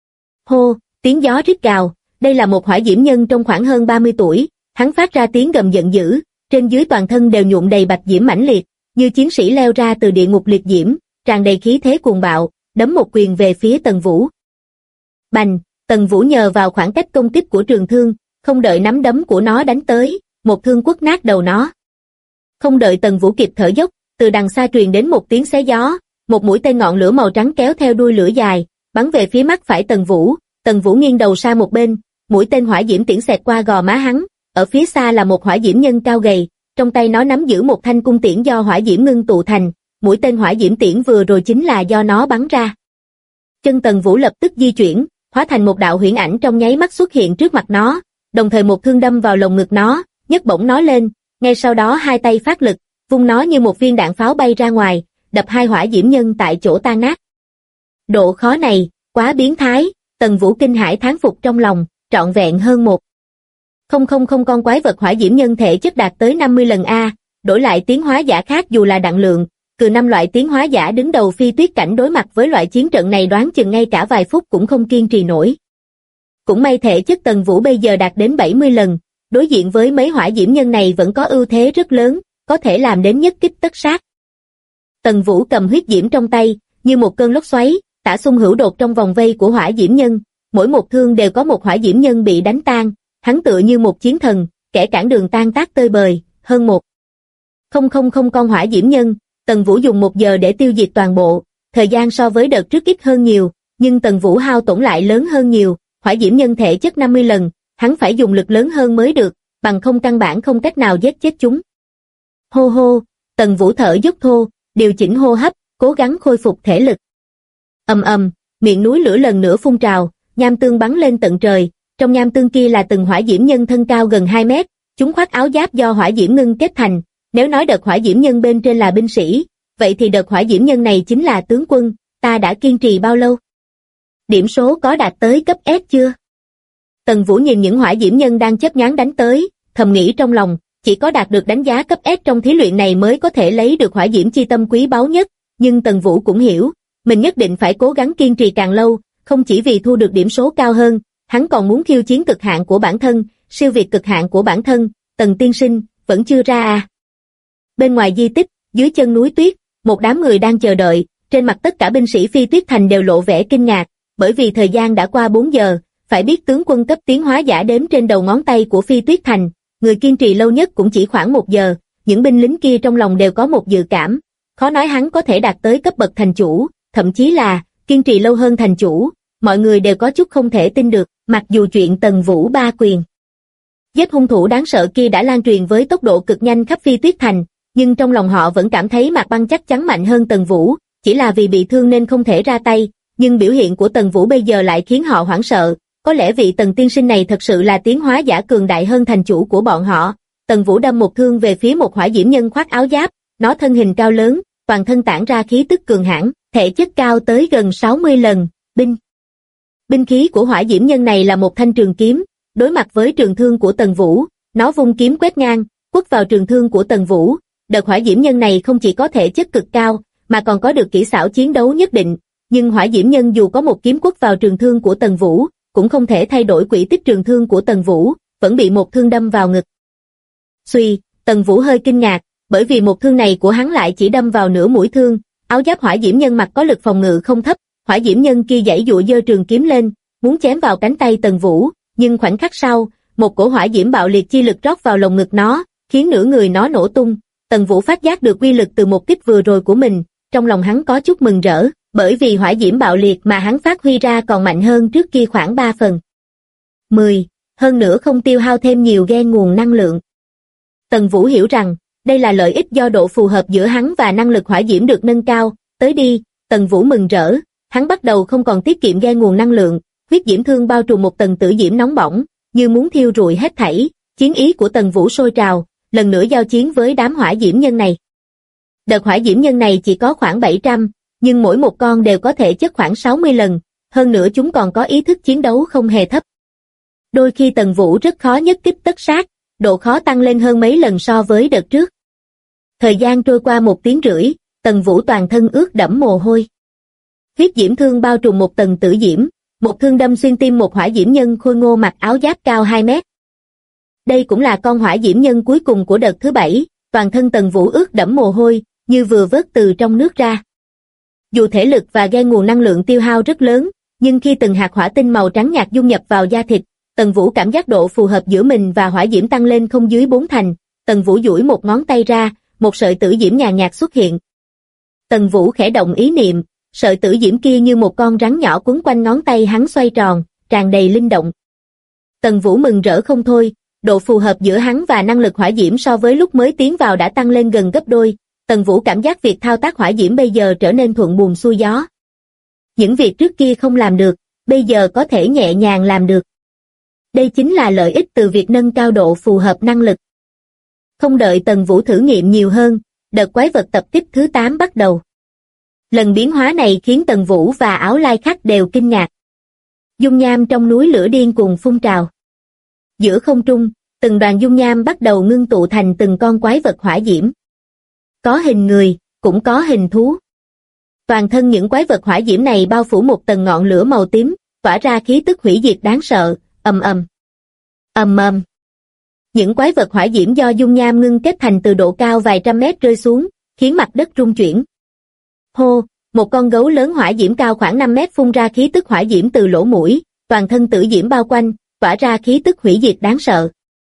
Tiếng gió rít gào, đây là một hỏa diễm nhân trong khoảng hơn 30 tuổi, hắn phát ra tiếng gầm giận dữ, trên dưới toàn thân đều nhuộm đầy bạch diễm mãnh liệt, như chiến sĩ leo ra từ địa ngục liệt diễm, tràn đầy khí thế cuồng bạo, đấm một quyền về phía Tần Vũ. Bành, Tần Vũ nhờ vào khoảng cách công kích của trường thương, không đợi nắm đấm của nó đánh tới, một thương quất nát đầu nó. Không đợi Tần Vũ kịp thở dốc, từ đằng xa truyền đến một tiếng xé gió, một mũi tên ngọn lửa màu trắng kéo theo đuôi lửa dài, bắn về phía mắt phải Tần Vũ nghiêng đầu sang một bên, mũi tên hỏa diễm tiễn xẹt qua gò má hắn, ở phía xa là một hỏa diễm nhân cao gầy, trong tay nó nắm giữ một thanh cung tiễn do hỏa diễm ngưng tụ thành, mũi tên hỏa diễm tiễn vừa rồi chính là do nó bắn ra. Chân Tần Vũ lập tức di chuyển, hóa thành một đạo huyễn ảnh trong nháy mắt xuất hiện trước mặt nó, đồng thời một thương đâm vào lồng ngực nó, nhấc bổng nó lên, ngay sau đó hai tay phát lực, vung nó như một viên đạn pháo bay ra ngoài, đập hai hỏa diễm nhân tại chỗ tan nát. Độ khó này, quá biến thái, Tần Vũ kinh hãi thán phục trong lòng, trọn vẹn hơn 1,000 con quái vật hỏa diễm nhân thể chất đạt tới 50 lần A, đổi lại tiến hóa giả khác dù là Đặng Lượng, từ 5 loại tiến hóa giả đứng đầu phi tuyết cảnh đối mặt với loại chiến trận này đoán chừng ngay cả vài phút cũng không kiên trì nổi. Cũng may thể chất Tần Vũ bây giờ đạt đến 70 lần, đối diện với mấy hỏa diễm nhân này vẫn có ưu thế rất lớn, có thể làm đến nhất kích tất sát. Tần Vũ cầm huyết diễm trong tay, như một cơn lốc xoáy, tả xung hữu đột trong vòng vây của hỏa diễm nhân, mỗi một thương đều có một hỏa diễm nhân bị đánh tan, hắn tựa như một chiến thần, kẻ cản đường tan tác tơi bời, hơn 1,000 con hỏa diễm nhân, Tần Vũ dùng 1 giờ để tiêu diệt toàn bộ, thời gian so với đợt trước ít hơn nhiều, nhưng Tần Vũ hao tổn lại lớn hơn nhiều, hỏa diễm nhân thể chất 50 lần, hắn phải dùng lực lớn hơn mới được, bằng không căn bản không cách nào giết chết chúng. Hô hô, Tần Vũ thở dốc thô, điều chỉnh hô hấp, cố gắng khôi phục thể lực. Miệng núi lửa lần nữa phun trào, nham tương bắn lên tận trời, trong nham tương kia là từng hỏa diễm nhân thân cao gần 2 mét, chúng khoác áo giáp do hỏa diễm ngưng kết thành, Nếu nói đợt hỏa diễm nhân bên trên là binh sĩ, vậy thì đợt hỏa diễm nhân này chính là tướng quân, ta đã kiên trì bao lâu? Điểm số có đạt tới cấp S chưa? Tần Vũ nhìn những hỏa diễm nhân đang chớp nhoáng đánh tới, thầm nghĩ trong lòng, chỉ có đạt được đánh giá cấp S trong thí luyện này mới có thể lấy được hỏa diễm chi tâm quý báu nhất, nhưng Tần Vũ cũng hiểu, mình nhất định phải cố gắng kiên trì càng lâu, không chỉ vì thu được điểm số cao hơn, hắn còn muốn khiêu chiến cực hạn của bản thân, siêu việt cực hạn của bản thân. Tần tiên sinh, vẫn chưa ra à? Bên ngoài di tích, dưới chân núi tuyết, một đám người đang chờ đợi, trên mặt tất cả binh sĩ Phi Tuyết Thành đều lộ vẻ kinh ngạc, bởi vì thời gian đã qua 4 giờ, phải biết tướng quân cấp tiến hóa giả đếm trên đầu ngón tay của Phi Tuyết Thành, người kiên trì lâu nhất cũng chỉ khoảng 1 giờ, những binh lính kia trong lòng đều có một dự cảm, khó nói hắn có thể đạt tới cấp bậc thành chủ, thậm chí là kiên trì lâu hơn thành chủ, mọi người đều có chút không thể tin được, mặc dù chuyện Tần Vũ ba quyền giết hung thủ đáng sợ kia đã lan truyền với tốc độ cực nhanh khắp Phi Tuyết Thành, nhưng trong lòng họ vẫn cảm thấy Mạc Băng chắc chắn mạnh hơn Tần Vũ, chỉ là vì bị thương nên không thể ra tay, nhưng biểu hiện của Tần Vũ bây giờ lại khiến họ hoảng sợ, có lẽ vị Tần tiên sinh này thật sự là tiến hóa giả cường đại hơn thành chủ của bọn họ. Tần Vũ đâm một thương về phía một hỏa diễm nhân khoác áo giáp, nó thân hình cao lớn, toàn thân tản ra khí tức cường hãn, thể chất cao tới gần 60 lần, binh khí của hỏa diễm nhân này là một thanh trường kiếm, đối mặt với trường thương của Tần Vũ, nó vung kiếm quét ngang, quất vào trường thương của Tần Vũ. Đợt hỏa diễm nhân này không chỉ có thể chất cực cao, mà còn có được kỹ xảo chiến đấu nhất định, nhưng hỏa diễm nhân dù có một kiếm quất vào trường thương của Tần Vũ, cũng không thể thay đổi quỹ tích trường thương của Tần Vũ, vẫn bị một thương đâm vào ngực. Xuy, Tần Vũ hơi kinh ngạc, bởi vì một thương này của hắn lại chỉ đâm vào nửa mũi thương, áo giáp hỏa diễm nhân mặc có lực phòng ngự không thấp, hỏa diễm nhân kia giãy giụa giơ trường kiếm lên, muốn chém vào cánh tay Tần Vũ, nhưng khoảnh khắc sau, một cổ hỏa diễm bạo liệt chi lực rót vào lồng ngực nó, khiến nửa người nó nổ tung. Tần Vũ phát giác được uy lực từ một kích vừa rồi của mình, trong lòng hắn có chút mừng rỡ, bởi vì hỏa diễm bạo liệt mà hắn phát huy ra còn mạnh hơn trước kia khoảng 3/10, hơn nữa không tiêu hao thêm nhiều gen nguồn năng lượng. Tần Vũ hiểu rằng, đây là lợi ích do độ phù hợp giữa hắn và năng lực hỏa diễm được nâng cao. Tới đi, Tần Vũ mừng rỡ, hắn bắt đầu không còn tiết kiệm gen nguồn năng lượng, huyết diễm thương bao trùm một tầng tử diễm nóng bỏng, như muốn thiêu rụi hết thảy. Chiến ý của Tần Vũ sôi trào, lần nữa giao chiến với đám hỏa diễm nhân này. Đợt hỏa diễm nhân này chỉ có khoảng 700, nhưng mỗi một con đều có thể chất khoảng 60 lần, hơn nữa chúng còn có ý thức chiến đấu không hề thấp. Đôi khi Tần Vũ rất khó nhất kích tất sát, độ khó tăng lên hơn mấy lần so với đợt trước. Thời gian trôi qua 1 tiếng rưỡi, Tần Vũ toàn thân ướt đẫm mồ hôi. Huyết diễm thương bao trùm một tầng tử diễm, một thương đâm xuyên tim một hỏa diễm nhân khôi ngô mặc áo giáp cao 2 mét. Đây cũng là con hỏa diễm nhân cuối cùng của đợt thứ 7, toàn thân Tần Vũ ướt đẫm mồ hôi, như vừa vớt từ trong nước ra. Dù thể lực và gen nguồn năng lượng tiêu hao rất lớn, nhưng khi từng hạt hỏa tinh màu trắng nhạt dung nhập vào da thịt, Tần Vũ cảm giác độ phù hợp giữa mình và hỏa diễm tăng lên không dưới 4 thành. Tần Vũ duỗi một ngón tay ra, một sợi tử diễm nhàn nhạt xuất hiện. Tần Vũ khẽ động ý niệm, sợi tử diễm kia như một con rắn nhỏ quấn quanh ngón tay hắn xoay tròn, tràn đầy linh động. Tần Vũ mừng rỡ không thôi, độ phù hợp giữa hắn và năng lực hỏa diễm so với lúc mới tiến vào đã tăng lên gần gấp đôi. Tần Vũ cảm giác việc thao tác hỏa diễm bây giờ trở nên thuận buồm xuôi gió. Những việc trước kia không làm được, bây giờ có thể nhẹ nhàng làm được. Đây chính là lợi ích từ việc nâng cao độ phù hợp năng lực. Không đợi Tần Vũ thử nghiệm nhiều hơn, đợt quái vật tập kích thứ 8 bắt đầu. Lần biến hóa này khiến Tần Vũ và Áo Lai Khắc đều kinh ngạc. Dung nham trong núi lửa điên cuồng phun trào. Giữa không trung, từng đoàn dung nham bắt đầu ngưng tụ thành từng con quái vật hỏa diễm. Có hình người, cũng có hình thú. Toàn thân những quái vật hỏa diễm này bao phủ một tầng ngọn lửa màu tím, tỏa ra khí tức hủy diệt đáng sợ, ầm ầm. Ầm ầm. Những quái vật hỏa diễm do dung nham ngưng kết thành từ độ cao vài trăm mét rơi xuống, khiến mặt đất rung chuyển. Hô, một con gấu lớn hỏa diễm cao khoảng 5 mét phun ra khí tức hỏa diễm từ lỗ mũi, toàn thân tử diễm bao quanh, tỏa ra khí tức hủy diệt đáng sợ.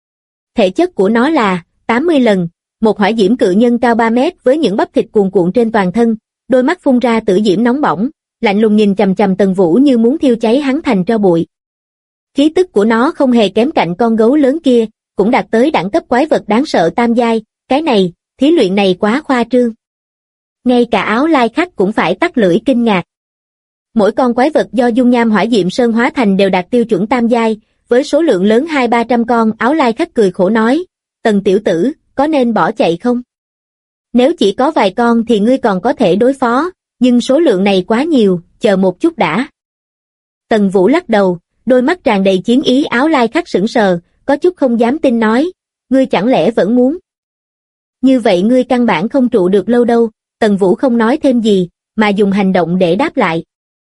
Thể chất của nó là 80 lần, một hỏa diễm cự nhân cao 3 mét với những bắp thịt cuồn cuộn trên toàn thân, đôi mắt phun ra tử diễm nóng bỏng, lạnh lùng nhìn chằm chằm Tần Vũ như muốn thiêu cháy hắn thành tro bụi. Khí tức của nó không hề kém cạnh con gấu lớn kia, cũng đạt tới đẳng cấp quái vật đáng sợ tam giai, cái này, thí luyện này quá khoa trương. Ngay cả Áo Lai Khắc cũng phải tắt lưỡi kinh ngạc. Mỗi con quái vật do dung nham hỏa diệm sơn hóa thành đều đạt tiêu chuẩn tam giai, với số lượng lớn 200-300 con. Áo Lai Khắc cười khổ nói, Tần tiểu tử, có nên bỏ chạy không? Nếu chỉ có vài con thì ngươi còn có thể đối phó, nhưng số lượng này quá nhiều, chờ một chút đã. Tần Vũ lắc đầu, đôi mắt tràn đầy chiến ý. Áo lai khắc sững sờ, có chút không dám tin nói, ngươi chẳng lẽ vẫn muốn? Như vậy ngươi căn bản không trụ được lâu đâu. Tần Vũ không nói thêm gì, mà dùng hành động để đáp lại.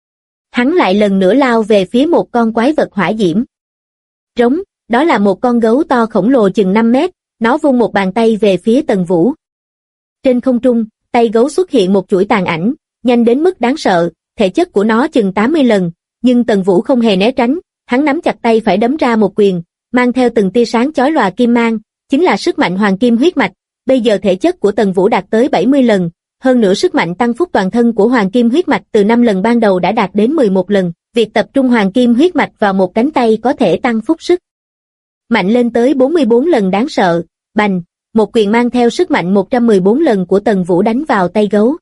Hắn lại lần nữa lao về phía một con quái vật hỏa diễm. Rống, đó là một con gấu to khổng lồ chừng 5 mét, nó vung một bàn tay về phía Tần Vũ. Trên không trung, tay gấu xuất hiện một chuỗi tàn ảnh, nhanh đến mức đáng sợ, thể chất của nó chừng 80 lần, nhưng Tần Vũ không hề né tránh, hắn nắm chặt tay phải đấm ra một quyền, mang theo từng tia sáng chói lòa kim mang, chính là sức mạnh hoàng kim huyết mạch. Bây giờ thể chất của Tần Vũ đạt tới 70 lần, hơn nữa sức mạnh tăng phúc toàn thân của hoàng kim huyết mạch từ 5 lần ban đầu đã đạt đến 11 lần, việc tập trung hoàng kim huyết mạch vào một cánh tay có thể tăng phúc sức mạnh lên tới 44 lần. Đáng sợ. Bành, một quyền mang theo sức mạnh 114 lần của Tần Vũ đánh vào tay gấu.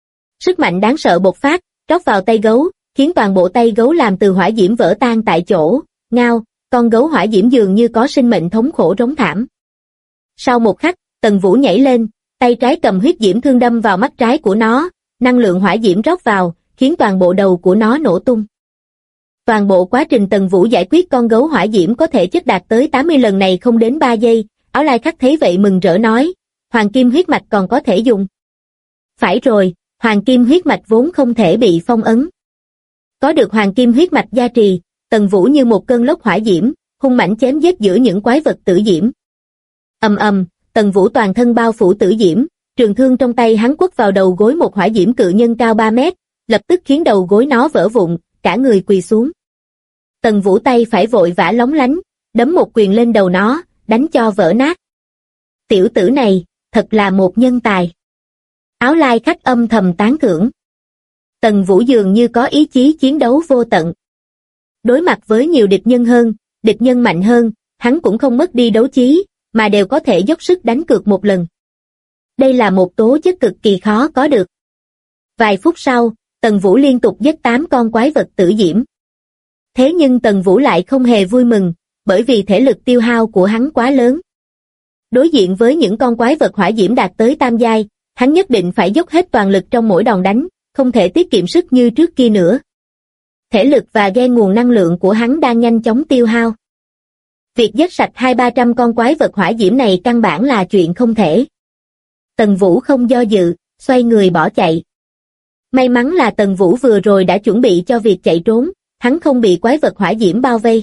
Sức mạnh đáng sợ bộc phát, rót vào tay gấu, khiến toàn bộ tay gấu làm từ hỏa diễm vỡ tan tại chỗ. Ngao, con gấu hỏa diễm dường như có sinh mệnh thống khổ rống thảm. Sau một khắc, Tần Vũ nhảy lên, tay trái cầm huyết diễm thương đâm vào mắt trái của nó, năng lượng hỏa diễm rót vào, khiến toàn bộ đầu của nó nổ tung. Toàn bộ quá trình Tần Vũ giải quyết con gấu hỏa diễm có thể chất đạt tới 80 lần này không đến 3 giây, Áo lai khắc thấy vậy mừng rỡ nói, hoàng kim huyết mạch còn có thể dùng. Phải rồi, hoàng kim huyết mạch vốn không thể bị phong ấn. Có được hoàng kim huyết mạch gia trì, Tần Vũ như một cơn lốc hỏa diễm, hung mãnh chém giết giữa những quái vật tử diễm. Ầm ầm, Tần Vũ toàn thân bao phủ tử diễm, trường thương trong tay hắn quất vào đầu gối một hỏa diễm cự nhân cao 3 mét, lập tức khiến đầu gối nó vỡ vụn, cả người quỳ xuống. Tần Vũ tay phải vội vã lóng lánh, đấm một quyền lên đầu nó, đánh cho vỡ nát. Tiểu tử này, thật là một nhân tài. Áo lai khắc âm thầm tán thưởng. Tần Vũ dường như có ý chí chiến đấu vô tận. Đối mặt với nhiều địch nhân hơn, địch nhân mạnh hơn, hắn cũng không mất đi đấu chí, mà đều có thể dốc sức đánh cược một lần. Đây là một tố chất cực kỳ khó có được. Vài phút sau, Tần Vũ liên tục giết 8 con quái vật tử diễm. Thế nhưng Tần Vũ lại không hề vui mừng, bởi vì thể lực tiêu hao của hắn quá lớn. Đối diện với những con quái vật hỏa diễm đạt tới tam giai, hắn nhất định phải dốc hết toàn lực trong mỗi đòn đánh, không thể tiết kiệm sức như trước kia nữa. Thể lực và ghen nguồn năng lượng của hắn đang nhanh chóng tiêu hao. Việc giết sạch 200-300 con quái vật hỏa diễm này căn bản là chuyện không thể. Tần Vũ không do dự, xoay người bỏ chạy. May mắn là Tần Vũ vừa rồi đã chuẩn bị cho việc chạy trốn, hắn không bị quái vật hỏa diễm bao vây.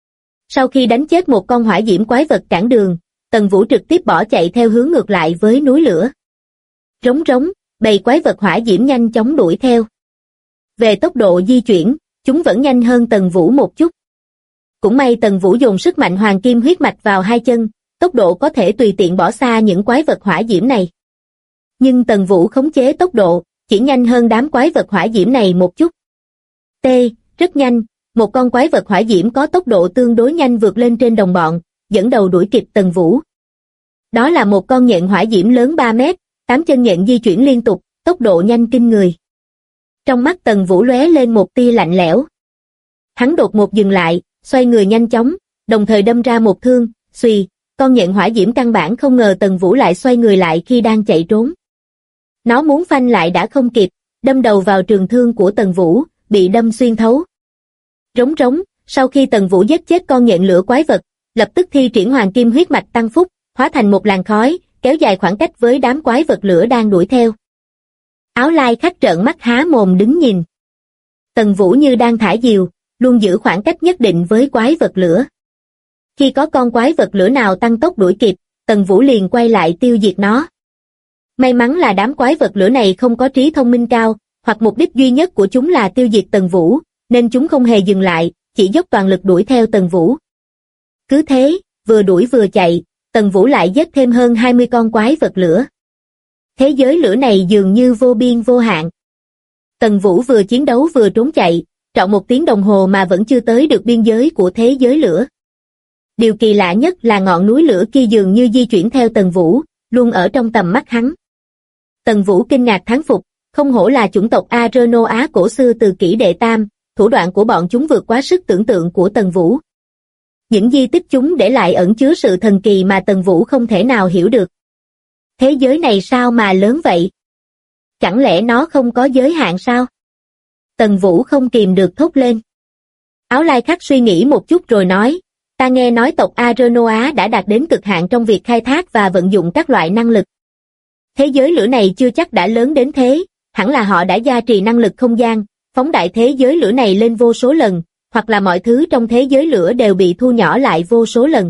Sau khi đánh chết một con hỏa diễm quái vật cản đường, Tần Vũ trực tiếp bỏ chạy theo hướng ngược lại với núi lửa. Rống rống, bầy quái vật hỏa diễm nhanh chóng đuổi theo. Về tốc độ di chuyển, chúng vẫn nhanh hơn Tần Vũ một chút. Cũng may Tần Vũ dồn sức mạnh hoàng kim huyết mạch vào hai chân, tốc độ có thể tùy tiện bỏ xa những quái vật hỏa diễm này. Nhưng Tần Vũ khống chế tốc độ, chỉ nhanh hơn đám quái vật hỏa diễm này một chút. Rất nhanh, một con quái vật hỏa diễm có tốc độ tương đối nhanh vượt lên trên đồng bọn, dẫn đầu đuổi kịp Tần Vũ. Đó là một con nhện hỏa diễm lớn 3 mét, 8 chân nhện di chuyển liên tục, tốc độ nhanh kinh người. Trong mắt Tần Vũ lóe lên một tia lạnh lẽo. Hắn đột ngột dừng lại, xoay người nhanh chóng, đồng thời đâm ra một thương, xuy, con nhện hỏa diễm căn bản không ngờ Tần Vũ lại xoay người lại khi đang chạy trốn. Nó muốn phanh lại đã không kịp, đâm đầu vào trường thương của Tần Vũ, bị đâm xuyên thấu. Rống rống, sau khi Tần Vũ giết chết con nhện lửa quái vật, lập tức thi triển hoàng kim huyết mạch tăng phúc, hóa thành một làn khói, kéo dài khoảng cách với đám quái vật lửa đang đuổi theo. Áo lai khắc trợn mắt há mồm đứng nhìn. Tần Vũ như đang thả diều, luôn giữ khoảng cách nhất định với quái vật lửa. Khi có con quái vật lửa nào tăng tốc đuổi kịp, Tần Vũ liền quay lại tiêu diệt nó. May mắn là đám quái vật lửa này không có trí thông minh cao, hoặc mục đích duy nhất của chúng là tiêu diệt Tần Vũ, nên chúng không hề dừng lại, chỉ dốc toàn lực đuổi theo Tần Vũ. Cứ thế, vừa đuổi vừa chạy, Tần Vũ lại giết thêm hơn 20 con quái vật lửa. Thế giới lửa này dường như vô biên vô hạn. Tần Vũ vừa chiến đấu vừa trốn chạy, trọn 1 tiếng đồng hồ mà vẫn chưa tới được biên giới của thế giới lửa. Điều kỳ lạ nhất là ngọn núi lửa kia dường như di chuyển theo Tần Vũ, luôn ở trong tầm mắt hắn. Tần Vũ kinh ngạc thán phục, không hổ là chủng tộc Areno Á cổ xưa từ kỷ đệ tam, thủ đoạn của bọn chúng vượt quá sức tưởng tượng của Tần Vũ. Những di tích chúng để lại ẩn chứa sự thần kỳ mà Tần Vũ không thể nào hiểu được. Thế giới này sao mà lớn vậy? Chẳng lẽ nó không có giới hạn sao? Tần Vũ không kìm được thốt lên. Áo Lai Khắc suy nghĩ một chút rồi nói, ta nghe nói tộc Arenoa đã đạt đến cực hạn trong việc khai thác và vận dụng các loại năng lực. Thế giới lửa này chưa chắc đã lớn đến thế, hẳn là họ đã gia trì năng lực không gian, phóng đại thế giới lửa này lên vô số lần, hoặc là mọi thứ trong thế giới lửa đều bị thu nhỏ lại vô số lần.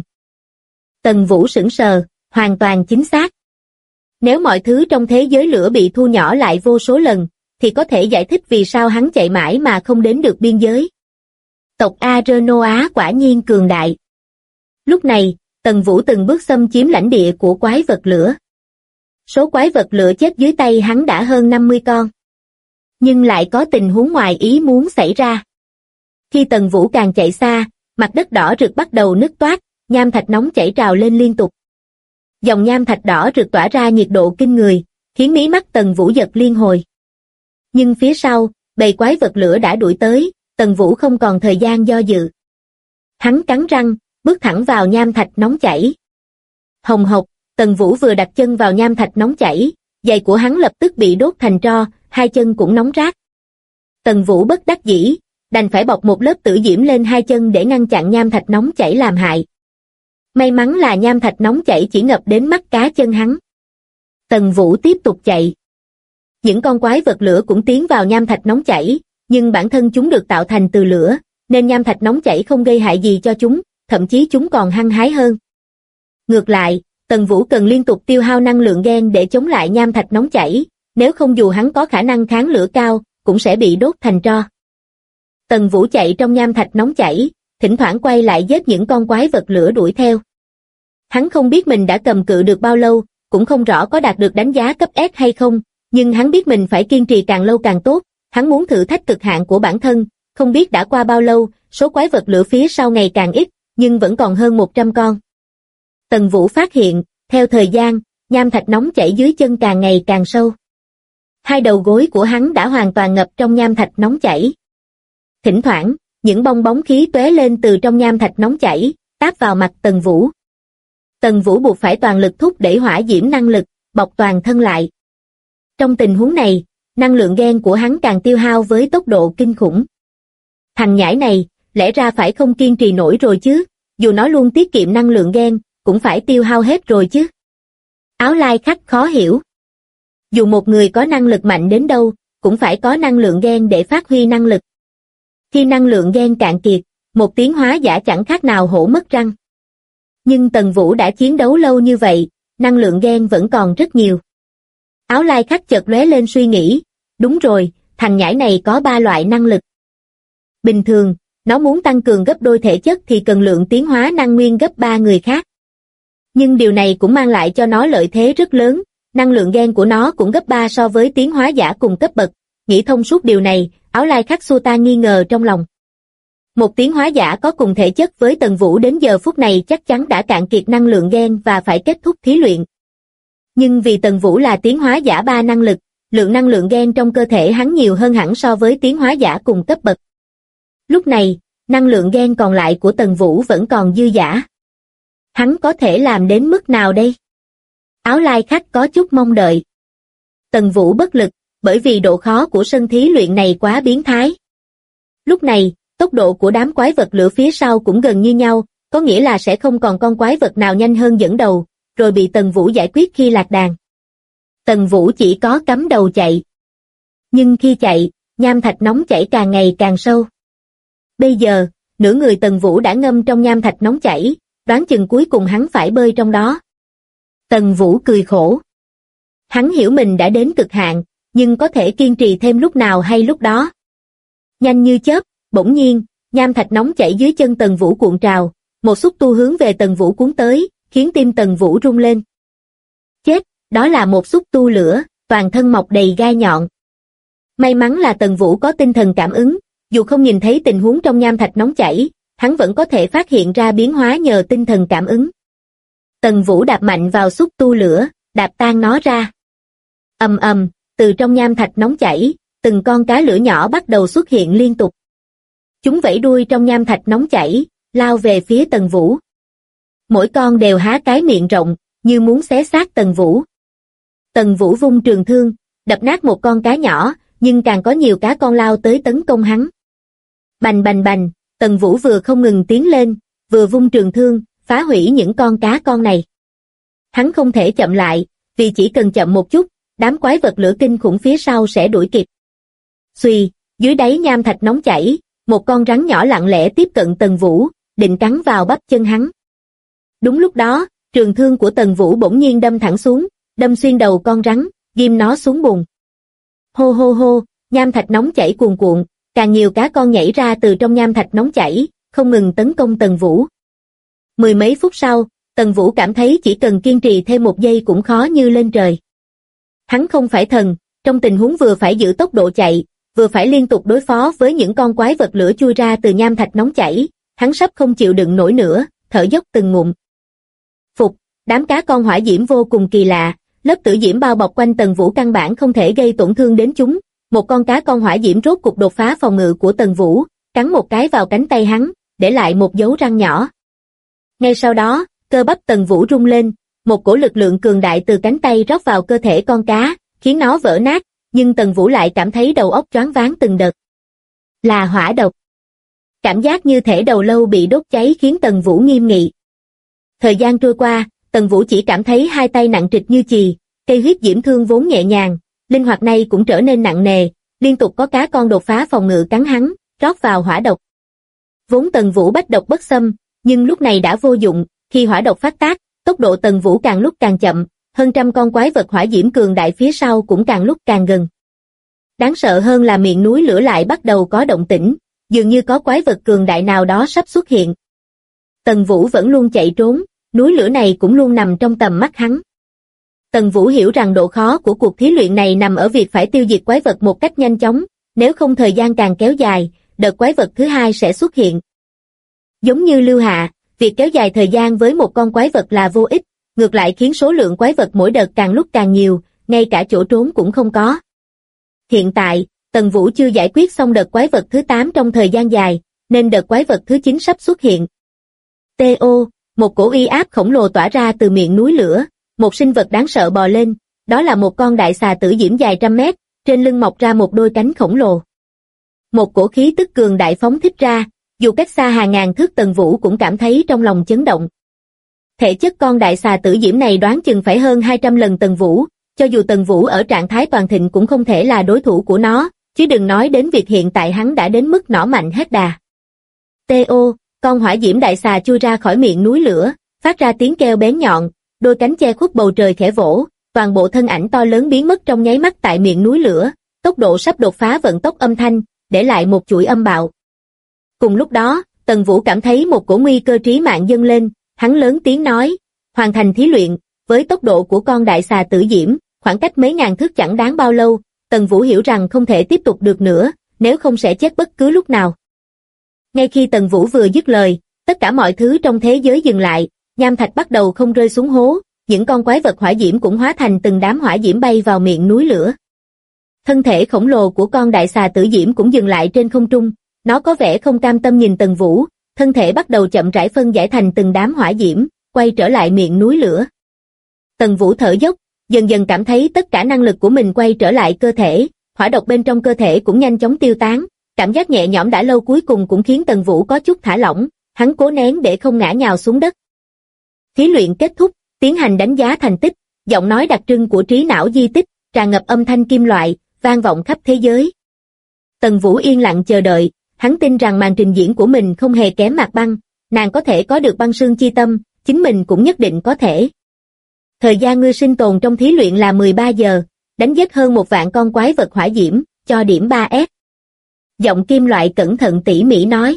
Tần Vũ sững sờ, hoàn toàn chính xác. Nếu mọi thứ trong thế giới lửa bị thu nhỏ lại vô số lần, thì có thể giải thích vì sao hắn chạy mãi mà không đến được biên giới. Tộc Arenoa quả nhiên cường đại. Lúc này, Tần Vũ từng bước xâm chiếm lãnh địa của quái vật lửa. Số quái vật lửa chết dưới tay hắn đã hơn 50 con. Nhưng lại có tình huống ngoài ý muốn xảy ra. Khi Tần Vũ càng chạy xa, mặt đất đỏ rực bắt đầu nứt toác, nham thạch nóng chảy trào lên liên tục. Dòng nham thạch đỏ rực tỏa ra nhiệt độ kinh người, khiến mí mắt Tần Vũ giật liên hồi. Nhưng phía sau, bầy quái vật lửa đã đuổi tới, Tần Vũ không còn thời gian do dự. Hắn cắn răng, bước thẳng vào nham thạch nóng chảy. Hồng hộc, Tần Vũ vừa đặt chân vào nham thạch nóng chảy, giày của hắn lập tức bị đốt thành tro, hai chân cũng nóng rát. Tần Vũ bất đắc dĩ, đành phải bọc một lớp tử diễm lên hai chân để ngăn chặn nham thạch nóng chảy làm hại. May mắn là nham thạch nóng chảy chỉ ngập đến mắt cá chân hắn. Tần Vũ tiếp tục chạy. Những con quái vật lửa cũng tiến vào nham thạch nóng chảy, nhưng bản thân chúng được tạo thành từ lửa, nên nham thạch nóng chảy không gây hại gì cho chúng, thậm chí chúng còn hăng hái hơn. Ngược lại, Tần Vũ cần liên tục tiêu hao năng lượng gen để chống lại nham thạch nóng chảy, nếu không dù hắn có khả năng kháng lửa cao, cũng sẽ bị đốt thành tro. Tần Vũ chạy trong nham thạch nóng chảy, thỉnh thoảng quay lại giết những con quái vật lửa đuổi theo. Hắn không biết mình đã cầm cự được bao lâu, cũng không rõ có đạt được đánh giá cấp S hay không, nhưng hắn biết mình phải kiên trì càng lâu càng tốt, hắn muốn thử thách cực hạn của bản thân, không biết đã qua bao lâu, số quái vật lửa phía sau ngày càng ít, nhưng vẫn còn hơn 100 con. Tần Vũ phát hiện, theo thời gian, nham thạch nóng chảy dưới chân càng ngày càng sâu. Hai đầu gối của hắn đã hoàn toàn ngập trong nham thạch nóng chảy. Thỉnh thoảng, những bong bóng khí tóe lên từ trong nham thạch nóng chảy, táp vào mặt Tần Vũ. Tần Vũ buộc phải toàn lực thúc đẩy hỏa diễm năng lực, bọc toàn thân lại. Trong tình huống này, năng lượng gen của hắn càng tiêu hao với tốc độ kinh khủng. Thằng nhãi này, lẽ ra phải không kiên trì nổi rồi chứ, dù nó luôn tiết kiệm năng lượng gen, cũng phải tiêu hao hết rồi chứ. Áo Lai Khắc khó hiểu. Dù một người có năng lực mạnh đến đâu, cũng phải có năng lượng gen để phát huy năng lực. Khi năng lượng gen cạn kiệt, một tiến hóa giả chẳng khác nào hổ mất răng. Nhưng Tần Vũ đã chiến đấu lâu như vậy, năng lượng gen vẫn còn rất nhiều. Áo Lai Khắc chợt lóe lên suy nghĩ, đúng rồi, thằng nhãi này có 3 loại năng lực. Bình thường, nó muốn tăng cường gấp đôi thể chất thì cần lượng tiến hóa năng nguyên gấp 3 người khác. Nhưng điều này cũng mang lại cho nó lợi thế rất lớn, năng lượng gen của nó cũng gấp 3 so với tiến hóa giả cùng cấp bậc. Nghĩ thông suốt điều này, Áo Lai Khắc xua tan nghi ngờ trong lòng. Một tiến hóa giả có cùng thể chất với Tần Vũ đến giờ phút này chắc chắn đã cạn kiệt năng lượng gen và phải kết thúc thí luyện. Nhưng vì Tần Vũ là tiến hóa giả 3 năng lực, lượng năng lượng gen trong cơ thể hắn nhiều hơn hẳn so với tiến hóa giả cùng cấp bậc. Lúc này, năng lượng gen còn lại của Tần Vũ vẫn còn dư dả. Hắn có thể làm đến mức nào đây? Áo Lai Khắc có chút mong đợi. Tần Vũ bất lực, bởi vì độ khó của sân thí luyện này quá biến thái. Lúc này, tốc độ của đám quái vật lửa phía sau cũng gần như nhau, có nghĩa là sẽ không còn con quái vật nào nhanh hơn dẫn đầu, rồi bị Tần Vũ giải quyết khi lạc đàn. Tần Vũ chỉ có cắm đầu chạy. Nhưng khi chạy, nham thạch nóng chảy càng ngày càng sâu. Bây giờ, nửa người Tần Vũ đã ngâm trong nham thạch nóng chảy, đoán chừng cuối cùng hắn phải bơi trong đó. Tần Vũ cười khổ. Hắn hiểu mình đã đến cực hạn, nhưng có thể kiên trì thêm lúc nào hay lúc đó. Nhanh như chớp, bỗng nhiên, nham thạch nóng chảy dưới chân Tần Vũ cuộn trào, một xúc tu hướng về Tần Vũ cuốn tới, khiến tim Tần Vũ rung lên. Chết, đó là một xúc tu lửa, toàn thân mọc đầy gai nhọn. May mắn là Tần Vũ có tinh thần cảm ứng, dù không nhìn thấy tình huống trong nham thạch nóng chảy, hắn vẫn có thể phát hiện ra biến hóa nhờ tinh thần cảm ứng. Tần Vũ đạp mạnh vào xúc tu lửa, đạp tan nó ra. Ầm ầm, từ trong nham thạch nóng chảy, từng con cá lửa nhỏ bắt đầu xuất hiện liên tục. Chúng vẫy đuôi trong nham thạch nóng chảy, lao về phía Tần Vũ. Mỗi con đều há cái miệng rộng, như muốn xé xác Tần Vũ. Tần Vũ vung trường thương, đập nát một con cá nhỏ, nhưng càng có nhiều cá con lao tới tấn công hắn. Bành bành bành, Tần Vũ vừa không ngừng tiến lên, vừa vung trường thương, phá hủy những con cá con này. Hắn không thể chậm lại, vì chỉ cần chậm một chút, đám quái vật lửa kinh khủng phía sau sẽ đuổi kịp. Xuy, dưới đáy nham thạch nóng chảy, một con rắn nhỏ lặng lẽ tiếp cận Tần Vũ, định cắn vào bắp chân hắn. Đúng lúc đó, trường thương của Tần Vũ bỗng nhiên đâm thẳng xuống, đâm xuyên đầu con rắn, ghim nó xuống bùn. Hô hô hô, nham thạch nóng chảy cuồn cuộn, càng nhiều cá con nhảy ra từ trong nham thạch nóng chảy, không ngừng tấn công Tần Vũ. Mười mấy phút sau, Tần Vũ cảm thấy chỉ cần kiên trì thêm một giây cũng khó như lên trời. Hắn không phải thần, trong tình huống vừa phải giữ tốc độ chạy, vừa phải liên tục đối phó với những con quái vật lửa chui ra từ nham thạch nóng chảy, hắn sắp không chịu đựng nổi nữa, thở dốc từng ngụm. Phục, đám cá con hỏa diễm vô cùng kỳ lạ, lớp tử diễm bao bọc quanh Tần Vũ căn bản không thể gây tổn thương đến chúng. Một con cá con hỏa diễm rốt cục đột phá phòng ngự của Tần Vũ, cắn một cái vào cánh tay hắn, để lại một dấu răng nhỏ. Ngay sau đó, cơ bắp Tần Vũ rung lên, một cổ lực lượng cường đại từ cánh tay rót vào cơ thể con cá, khiến nó vỡ nát, nhưng Tần Vũ lại cảm thấy đầu óc choáng váng từng đợt. Là hỏa độc. Cảm giác như thể đầu lâu bị đốt cháy khiến Tần Vũ nghiêm nghị. Thời gian trôi qua, Tần Vũ chỉ cảm thấy hai tay nặng trịch như chì, cây huyết diễm thương vốn nhẹ nhàng, linh hoạt này cũng trở nên nặng nề, liên tục có cá con đột phá phòng ngự cắn hắn, rót vào hỏa độc. Vốn Tần Vũ bách độc bất xâm, nhưng lúc này đã vô dụng, khi hỏa độc phát tác, tốc độ Tần Vũ càng lúc càng chậm, hơn trăm con quái vật hỏa diễm cường đại phía sau cũng càng lúc càng gần. Đáng sợ hơn là miệng núi lửa lại bắt đầu có động tĩnh, dường như có quái vật cường đại nào đó sắp xuất hiện. Tần Vũ vẫn luôn chạy trốn, núi lửa này cũng luôn nằm trong tầm mắt hắn. Tần Vũ hiểu rằng độ khó của cuộc thí luyện này nằm ở việc phải tiêu diệt quái vật một cách nhanh chóng, nếu không thời gian càng kéo dài, đợt quái vật thứ hai sẽ xuất hiện. Giống như Lưu Hạ, việc kéo dài thời gian với một con quái vật là vô ích, ngược lại khiến số lượng quái vật mỗi đợt càng lúc càng nhiều, ngay cả chỗ trốn cũng không có. Hiện tại, Tần Vũ chưa giải quyết xong đợt quái vật thứ 8 trong thời gian dài, nên đợt quái vật thứ 9 sắp xuất hiện. T.O. Một cổ uy áp khổng lồ tỏa ra từ miệng núi lửa, một sinh vật đáng sợ bò lên, đó là một con đại xà tử diễm dài trăm mét, trên lưng mọc ra một đôi cánh khổng lồ. Một cổ khí tức cường đại phóng thích ra, dù cách xa hàng ngàn thước Tần Vũ cũng cảm thấy trong lòng chấn động. Thể chất con đại xà tử diễm này đoán chừng phải hơn 200 lần Tần Vũ, cho dù Tần Vũ ở trạng thái toàn thịnh cũng không thể là đối thủ của nó, chứ đừng nói đến việc hiện tại hắn đã đến mức nỏ mạnh hết đà. T.O. Con hỏa diễm đại xà chui ra khỏi miệng núi lửa, phát ra tiếng kêu bén nhọn, đôi cánh che khuất bầu trời khẽ vỗ, toàn bộ thân ảnh to lớn biến mất trong nháy mắt tại miệng núi lửa, tốc độ sắp đột phá vận tốc âm thanh, để lại một chuỗi âm bạo. Cùng lúc đó, Tần Vũ cảm thấy một cổ nguy cơ trí mạng dâng lên, hắn lớn tiếng nói, hoàn thành thí luyện, với tốc độ của con đại xà tử diễm, khoảng cách mấy ngàn thước chẳng đáng bao lâu, Tần Vũ hiểu rằng không thể tiếp tục được nữa, nếu không sẽ chết bất cứ lúc nào. Ngay khi Tần Vũ vừa dứt lời, tất cả mọi thứ trong thế giới dừng lại, nham thạch bắt đầu không rơi xuống hố, những con quái vật hỏa diễm cũng hóa thành từng đám hỏa diễm bay vào miệng núi lửa. Thân thể khổng lồ của con đại xà tử diễm cũng dừng lại trên không trung, nó có vẻ không cam tâm nhìn Tần Vũ, thân thể bắt đầu chậm rãi phân giải thành từng đám hỏa diễm, quay trở lại miệng núi lửa. Tần Vũ thở dốc, dần dần cảm thấy tất cả năng lực của mình quay trở lại cơ thể, hỏa độc bên trong cơ thể cũng nhanh chóng tiêu tán, cảm giác nhẹ nhõm đã lâu cuối cùng cũng khiến Tần Vũ có chút thả lỏng, hắn cố nén để không ngã nhào xuống đất. Thí luyện kết thúc, tiến hành đánh giá thành tích, giọng nói đặc trưng của trí não di tích, tràn ngập âm thanh kim loại, vang vọng khắp thế giới. Tần Vũ yên lặng chờ đợi, hắn tin rằng màn trình diễn của mình không hề kém Mạc Băng, nàng có thể có được băng xương chi tâm, chính mình cũng nhất định có thể. Thời gian ngươi sinh tồn trong thí luyện là 13 giờ, đánh giết hơn 1 vạn con quái vật hỏa diễm, cho điểm 3S. Giọng kim loại cẩn thận tỉ mỉ nói.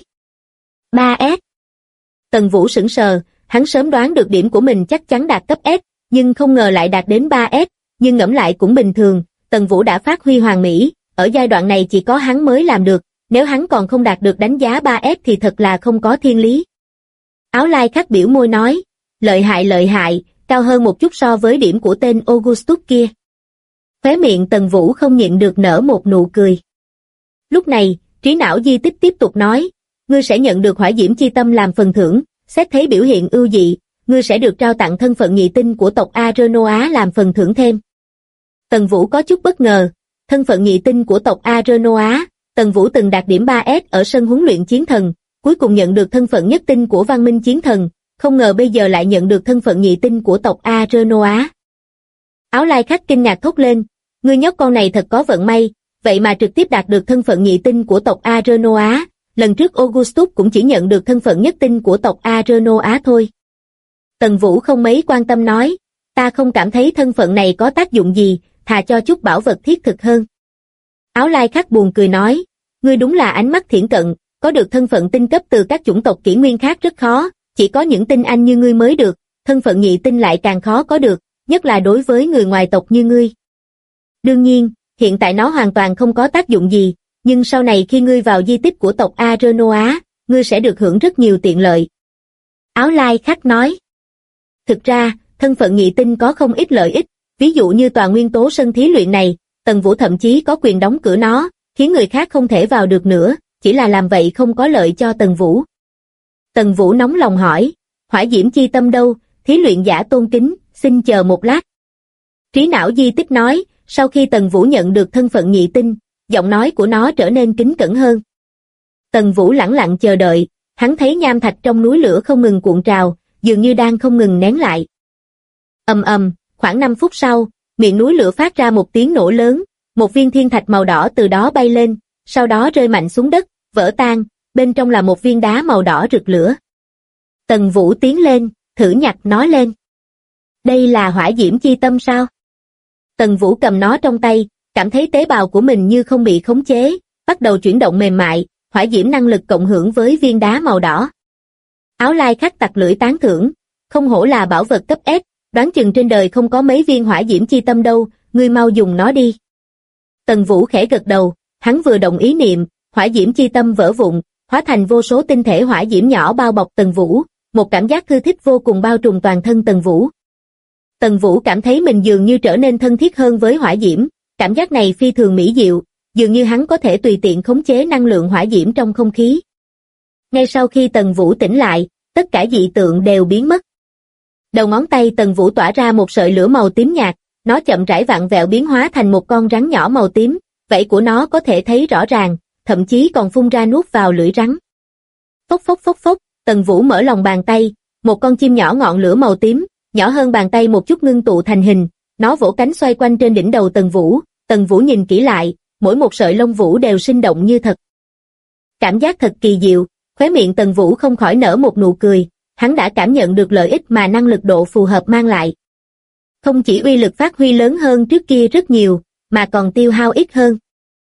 3S. Tần Vũ sững sờ, hắn sớm đoán được điểm của mình chắc chắn đạt cấp S, nhưng không ngờ lại đạt đến 3S, nhưng ngẫm lại cũng bình thường, Tần Vũ đã phát huy hoàn mỹ, ở giai đoạn này chỉ có hắn mới làm được, nếu hắn còn không đạt được đánh giá 3S thì thật là không có thiên lý. Áo lai khắc biểu môi nói, lợi hại, cao hơn một chút so với điểm của tên Augustus kia. Khóe miệng Tần Vũ không nhịn được nở một nụ cười. Lúc này, trí não di tích tiếp tục nói, ngươi sẽ nhận được hỏa diễm chi tâm làm phần thưởng, xét thấy biểu hiện ưu dị, ngươi sẽ được trao tặng thân phận nhị tinh của tộc Arenoa làm phần thưởng thêm. Tần Vũ có chút bất ngờ, thân phận nhị tinh của tộc Aronoá, Tần Vũ từng đạt điểm 3S ở sân huấn luyện chiến thần, cuối cùng nhận được thân phận nhất tinh của văn minh chiến thần, không ngờ bây giờ lại nhận được thân phận nhị tinh của tộc Aronoá. Áo lai khách kinh ngạc thốt lên, ngươi nhóc con này thật có vận may, vậy mà trực tiếp đạt được thân phận nhị tinh của tộc Aronoá, lần trước Augustus cũng chỉ nhận được thân phận nhất tinh của tộc Aronoá thôi. Tần Vũ không mấy quan tâm nói, ta không cảm thấy thân phận này có tác dụng gì, thà cho chút bảo vật thiết thực hơn. Áo lai khách buồn cười nói, ngươi đúng là ánh mắt thiển cận, có được thân phận tinh cấp từ các chủng tộc kỷ nguyên khác rất khó, chỉ có những tinh anh như ngươi mới được, thân phận nhị tinh lại càng khó có được, nhất là đối với người ngoài tộc như ngươi. Đương nhiên, hiện tại nó hoàn toàn không có tác dụng gì, nhưng sau này khi ngươi vào di tích của tộc Aronoá, ngươi sẽ được hưởng rất nhiều tiện lợi. Áo lai khách nói. Thực ra, thân phận nhị tinh có không ít lợi ích, ví dụ như tòa nguyên tố sân thí luyện này, Tần Vũ thậm chí có quyền đóng cửa nó, khiến người khác không thể vào được nữa, chỉ là làm vậy không có lợi cho Tần Vũ. Tần Vũ nóng lòng hỏi, hỏa diễm chi tâm đâu, thí luyện giả tôn kính, xin chờ một lát. Trí não di tích nói, sau khi Tần Vũ nhận được thân phận nhị tinh, giọng nói của nó trở nên kính cẩn hơn. Tần Vũ lẳng lặng chờ đợi, hắn thấy nham thạch trong núi lửa không ngừng cuộn trào, dường như đang không ngừng nén lại. Ầm ầm, khoảng 5 phút sau, miệng núi lửa phát ra một tiếng nổ lớn, một viên thiên thạch màu đỏ từ đó bay lên, sau đó rơi mạnh xuống đất, vỡ tan, bên trong là một viên đá màu đỏ rực lửa. Tần Vũ tiến lên, thử nhặt nó lên. Đây là hỏa diễm chi tâm sao? Tần Vũ cầm nó trong tay, cảm thấy tế bào của mình như không bị khống chế, bắt đầu chuyển động mềm mại, hỏa diễm năng lực cộng hưởng với viên đá màu đỏ. Áo lai khách tặc lưỡi tán thưởng, không hổ là bảo vật cấp S, đoán chừng trên đời không có mấy viên hỏa diễm chi tâm đâu, ngươi mau dùng nó đi. Tần Vũ khẽ gật đầu, hắn vừa động ý niệm, hỏa diễm chi tâm vỡ vụn, hóa thành vô số tinh thể hỏa diễm nhỏ bao bọc Tần Vũ, một cảm giác thư thích vô cùng bao trùm toàn thân Tần Vũ. Tần Vũ cảm thấy mình dường như trở nên thân thiết hơn với hỏa diễm, cảm giác này phi thường mỹ diệu, dường như hắn có thể tùy tiện khống chế năng lượng hỏa diễm trong không khí. Ngay sau khi Tần Vũ tỉnh lại, tất cả dị tượng đều biến mất. Đầu ngón tay Tần Vũ tỏa ra một sợi lửa màu tím nhạt, nó chậm rãi vặn vẹo biến hóa thành một con rắn nhỏ màu tím, vảy của nó có thể thấy rõ ràng, thậm chí còn phun ra nuốt vào lưỡi rắn. Phốc phốc phốc phốc, Tần Vũ mở lòng bàn tay, một con chim nhỏ ngọn lửa màu tím, nhỏ hơn bàn tay một chút ngưng tụ thành hình, nó vỗ cánh xoay quanh trên đỉnh đầu Tần Vũ nhìn kỹ lại, mỗi một sợi lông vũ đều sinh động như thật. Cảm giác thật kỳ diệu, khóe miệng Tần Vũ không khỏi nở một nụ cười, hắn đã cảm nhận được lợi ích mà năng lực độ phù hợp mang lại. Không chỉ uy lực phát huy lớn hơn trước kia rất nhiều, mà còn tiêu hao ít hơn.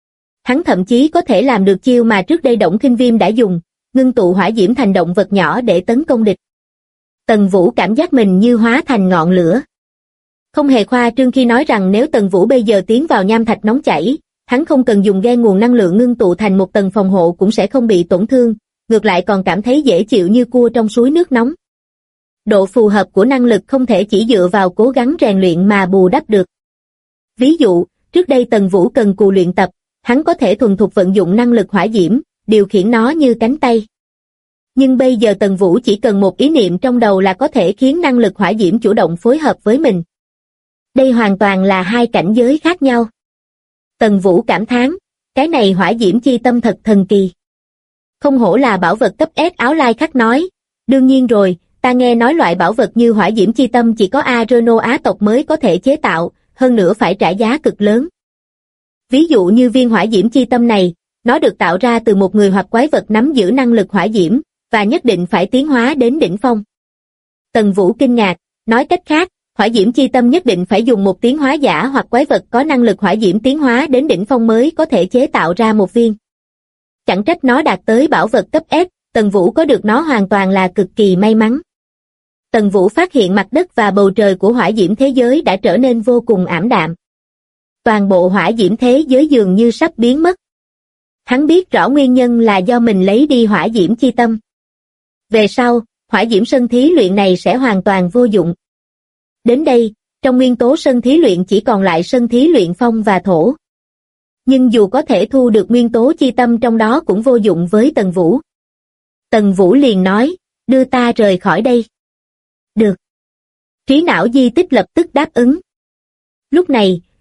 Hắn thậm chí có thể làm được chiêu mà trước đây Đổng Khinh Viêm đã dùng, ngưng tụ hỏa diễm thành động vật nhỏ để tấn công địch. Tần Vũ cảm giác mình như hóa thành ngọn lửa. Không hề khoa trương khi nói rằng nếu Tần Vũ bây giờ tiến vào nham thạch nóng chảy, hắn không cần dùng gen nguồn năng lượng ngưng tụ thành một tầng phòng hộ cũng sẽ không bị tổn thương, ngược lại còn cảm thấy dễ chịu như cua trong suối nước nóng. Độ phù hợp của năng lực không thể chỉ dựa vào cố gắng rèn luyện mà bù đắp được. Ví dụ, trước đây Tần Vũ cần cù luyện tập, hắn có thể thuần thục vận dụng năng lực hỏa diễm, điều khiển nó như cánh tay. Nhưng bây giờ Tần Vũ chỉ cần một ý niệm trong đầu là có thể khiến năng lực hỏa diễm chủ động phối hợp với mình. Đây hoàn toàn là hai cảnh giới khác nhau. Tần Vũ cảm thán, cái này hỏa diễm chi tâm thật thần kỳ. Không hổ là bảo vật cấp S. Áo lai khách nói, đương nhiên rồi, ta nghe nói loại bảo vật như hỏa diễm chi tâm chỉ có Aronoá tộc mới có thể chế tạo, hơn nữa phải trả giá cực lớn. Ví dụ như viên hỏa diễm chi tâm này, nó được tạo ra từ một người hoặc quái vật nắm giữ năng lực hỏa diễm, và nhất định phải tiến hóa đến đỉnh phong. Tần Vũ kinh ngạc, nói cách khác, hỏa diễm chi tâm nhất định phải dùng một tiến hóa giả hoặc quái vật có năng lực hỏa diễm tiến hóa đến đỉnh phong mới có thể chế tạo ra một viên. Chẳng trách nó đạt tới bảo vật cấp S, Tần Vũ có được nó hoàn toàn là cực kỳ may mắn. Tần Vũ phát hiện mặt đất và bầu trời của hỏa diễm thế giới đã trở nên vô cùng ảm đạm. Toàn bộ hỏa diễm thế giới dường như sắp biến mất. Hắn biết rõ nguyên nhân là do mình lấy đi hỏa diễm chi tâm. Về sau, hỏa diễm sân thí luyện này sẽ hoàn toàn vô dụng. Đến đây, trong nguyên tố sân thí luyện chỉ còn lại sân thí luyện phong và thổ. Nhưng dù có thể thu được nguyên tố chi tâm trong đó cũng vô dụng với Tần Vũ. Tần Vũ liền nói, đưa ta rời khỏi đây. Được. Trí não di tích lập tức đáp ứng. Lúc này,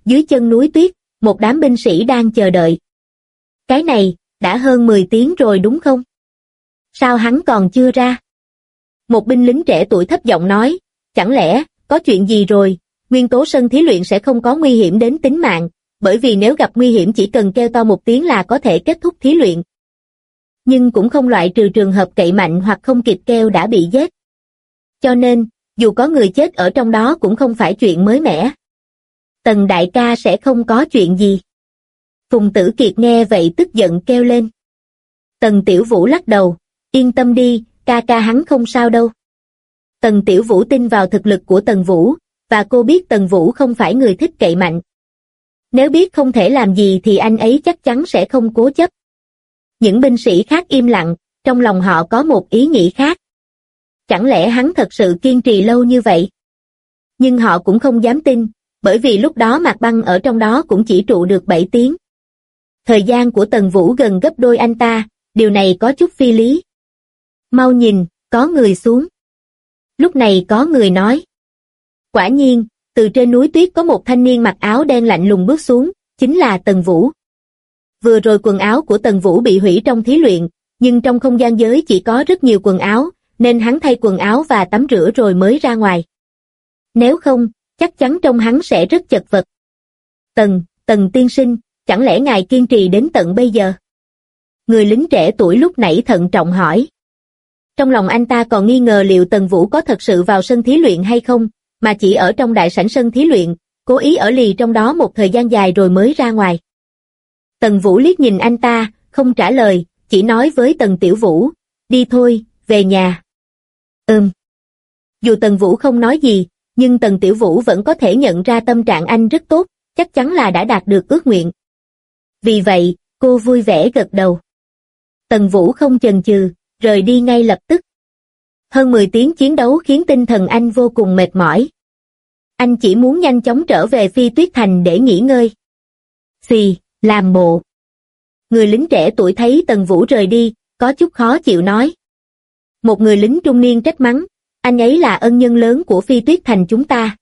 dưới chân núi tuyết, một đám binh sĩ đang chờ đợi. Cái này, đã hơn 10 tiếng rồi đúng không? Sao hắn còn chưa ra? Một binh lính trẻ tuổi thấp giọng nói, chẳng lẽ, có chuyện gì rồi, nguyên tố sân thí luyện sẽ không có nguy hiểm đến tính mạng, bởi vì nếu gặp nguy hiểm chỉ cần kêu to một tiếng là có thể kết thúc thí luyện. Nhưng cũng không loại trừ trường hợp cậy mạnh hoặc không kịp kêu đã bị giết. Cho nên, dù có người chết ở trong đó cũng không phải chuyện mới mẻ. Tần đại ca sẽ không có chuyện gì. Phùng Tử Kiệt nghe vậy tức giận kêu lên. Tần Tiểu Vũ lắc đầu, yên tâm đi, ca ca hắn không sao đâu. Tần Tiểu Vũ tin vào thực lực của Tần Vũ, và cô biết Tần Vũ không phải người thích cậy mạnh. Nếu biết không thể làm gì thì anh ấy chắc chắn sẽ không cố chấp. Những binh sĩ khác im lặng, trong lòng họ có một ý nghĩ khác. Chẳng lẽ hắn thật sự kiên trì lâu như vậy? Nhưng họ cũng không dám tin, bởi vì lúc đó Mạc Băng ở trong đó cũng chỉ trụ được 7 tiếng. Thời gian của Tần Vũ gần gấp đôi anh ta, điều này có chút phi lý. Mau nhìn, có người xuống. Lúc này có người nói. Quả nhiên, từ trên núi tuyết có một thanh niên mặc áo đen lạnh lùng bước xuống, chính là Tần Vũ. Vừa rồi quần áo của Tần Vũ bị hủy trong thí luyện, nhưng trong không gian giới chỉ có rất nhiều quần áo, nên hắn thay quần áo và tắm rửa rồi mới ra ngoài. Nếu không, chắc chắn trông hắn sẽ rất chật vật. Tần tiên sinh, chẳng lẽ ngài kiên trì đến tận bây giờ? Người lính trẻ tuổi lúc nãy thận trọng hỏi. Trong lòng anh ta còn nghi ngờ liệu Tần Vũ có thật sự vào sân thí luyện hay không, mà chỉ ở trong đại sảnh sân thí luyện, cố ý ở lì trong đó một thời gian dài rồi mới ra ngoài. Tần Vũ liếc nhìn anh ta, không trả lời, chỉ nói với Tần Tiểu Vũ, đi thôi, về nhà. Dù Tần Vũ không nói gì, nhưng Tần Tiểu Vũ vẫn có thể nhận ra tâm trạng anh rất tốt, chắc chắn là đã đạt được ước nguyện. Vì vậy, cô vui vẻ gật đầu. Tần Vũ không chần chừ, rời đi ngay lập tức. Hơn 10 tiếng chiến đấu khiến tinh thần anh vô cùng mệt mỏi. Anh chỉ muốn nhanh chóng trở về Phi Tuyết Thành để nghỉ ngơi. Xì, làm bộ. Người lính trẻ tuổi thấy Tần Vũ rời đi, có chút khó chịu nói. Một người lính trung niên trách mắng, anh ấy là ân nhân lớn của Phi Tuyết Thành chúng ta.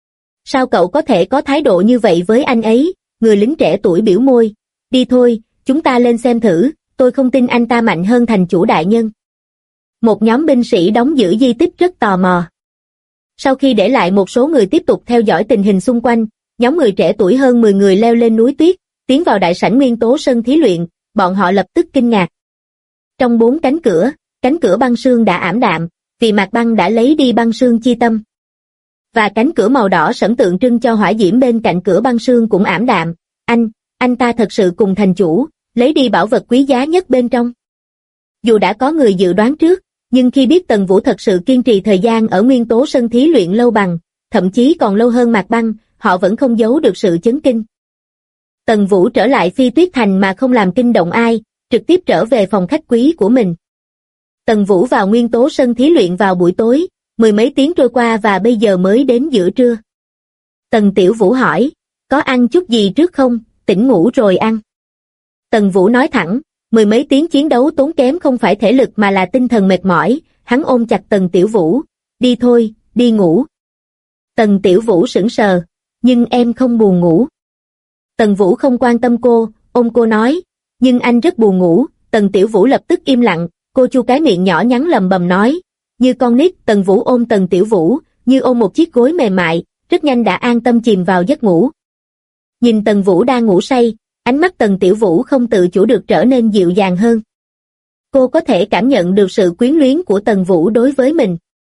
Sao cậu có thể có thái độ như vậy với anh ấy? Người lính trẻ tuổi biểu môi, đi thôi, chúng ta lên xem thử, tôi không tin anh ta mạnh hơn thành chủ đại nhân. Một nhóm binh sĩ đóng giữ di tích rất tò mò. Sau khi để lại một số người tiếp tục theo dõi tình hình xung quanh, nhóm người trẻ tuổi hơn 10 người leo lên núi tuyết, tiến vào đại sảnh nguyên tố sân thí luyện, bọn họ lập tức kinh ngạc. Trong 4 cánh cửa băng sương đã ảm đạm, vì Mạc Băng đã lấy đi băng sương chi tâm. Và cánh cửa màu đỏ sẫm tượng trưng cho hỏa diễm bên cạnh cửa băng sương cũng ảm đạm. Anh ta thật sự cùng thành chủ, lấy đi bảo vật quý giá nhất bên trong. Dù đã có người dự đoán trước, nhưng khi biết Tần Vũ thật sự kiên trì thời gian ở nguyên tố sân thí luyện lâu bằng, thậm chí còn lâu hơn Mạc Băng, họ vẫn không giấu được sự chấn kinh. Tần Vũ trở lại Phi Tuyết Thành mà không làm kinh động ai, trực tiếp trở về phòng khách quý của mình. Tần Vũ vào nguyên tố sân thí luyện vào buổi tối, 10 mấy tiếng trôi qua và bây giờ mới đến giữa trưa. Tần Tiểu Vũ hỏi, có ăn chút gì trước không, tỉnh ngủ rồi ăn. Tần Vũ nói thẳng, 10 mấy tiếng chiến đấu tốn kém không phải thể lực mà là tinh thần mệt mỏi, hắn ôm chặt Tần Tiểu Vũ, đi thôi, đi ngủ. Tần Tiểu Vũ sững sờ, nhưng em không buồn ngủ. Tần Vũ không quan tâm cô, ôm cô nói, nhưng anh rất buồn ngủ. Tần Tiểu Vũ lập tức im lặng, cô chu cái miệng nhỏ nhắn lầm bầm nói, như con nít. Tần Vũ ôm Tần Tiểu Vũ, như ôm một chiếc gối mềm mại, rất nhanh đã an tâm chìm vào giấc ngủ. Nhìn Tần Vũ đang ngủ say, ánh mắt Tần Tiểu Vũ không tự chủ được trở nên dịu dàng hơn. Cô có thể cảm nhận được sự quyến luyến của Tần Vũ đối với mình.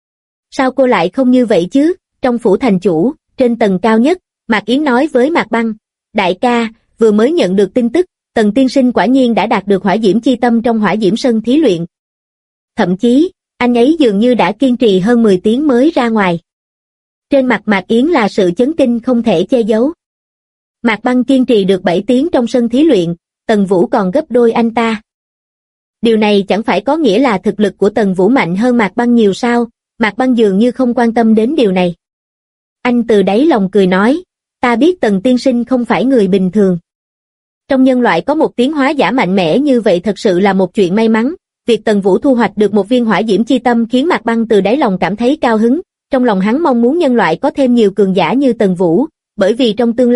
Sao cô lại không như vậy chứ? Trong phủ thành chủ, trên tầng cao nhất, Mạc Yến nói với Mạc Băng, đại ca, vừa mới nhận được tin tức, Tần tiên sinh quả nhiên đã đạt được hỏa diễm chi tâm trong hỏa diễm sân thí luyện. Thậm chí, anh ấy dường như đã kiên trì hơn 10 tiếng mới ra ngoài. Trên mặt Mạc Yến là sự chấn kinh không thể che giấu. Mạc Băng kiên trì được 7 tiếng trong sân thí luyện, Tần Vũ còn gấp đôi anh ta. Điều này chẳng phải có nghĩa là thực lực của Tần Vũ mạnh hơn Mạc Băng nhiều sao? Mạc Băng dường như không quan tâm đến điều này. Anh từ đáy lòng cười nói, ta biết Tần tiên sinh không phải người bình thường. Trong nhân loại có một tiến hóa giả mạnh mẽ như vậy thật sự là một chuyện may mắn. Việc Tần Vũ thu hoạch được một viên hỏa diễm chi tâm khiến Mạc Băng từ đáy lòng cảm thấy cao hứng. Trong lòng hắn mong muốn nhân loại có thêm nhiều cường giả như Tần Vũ, bởi vì trong tương lai,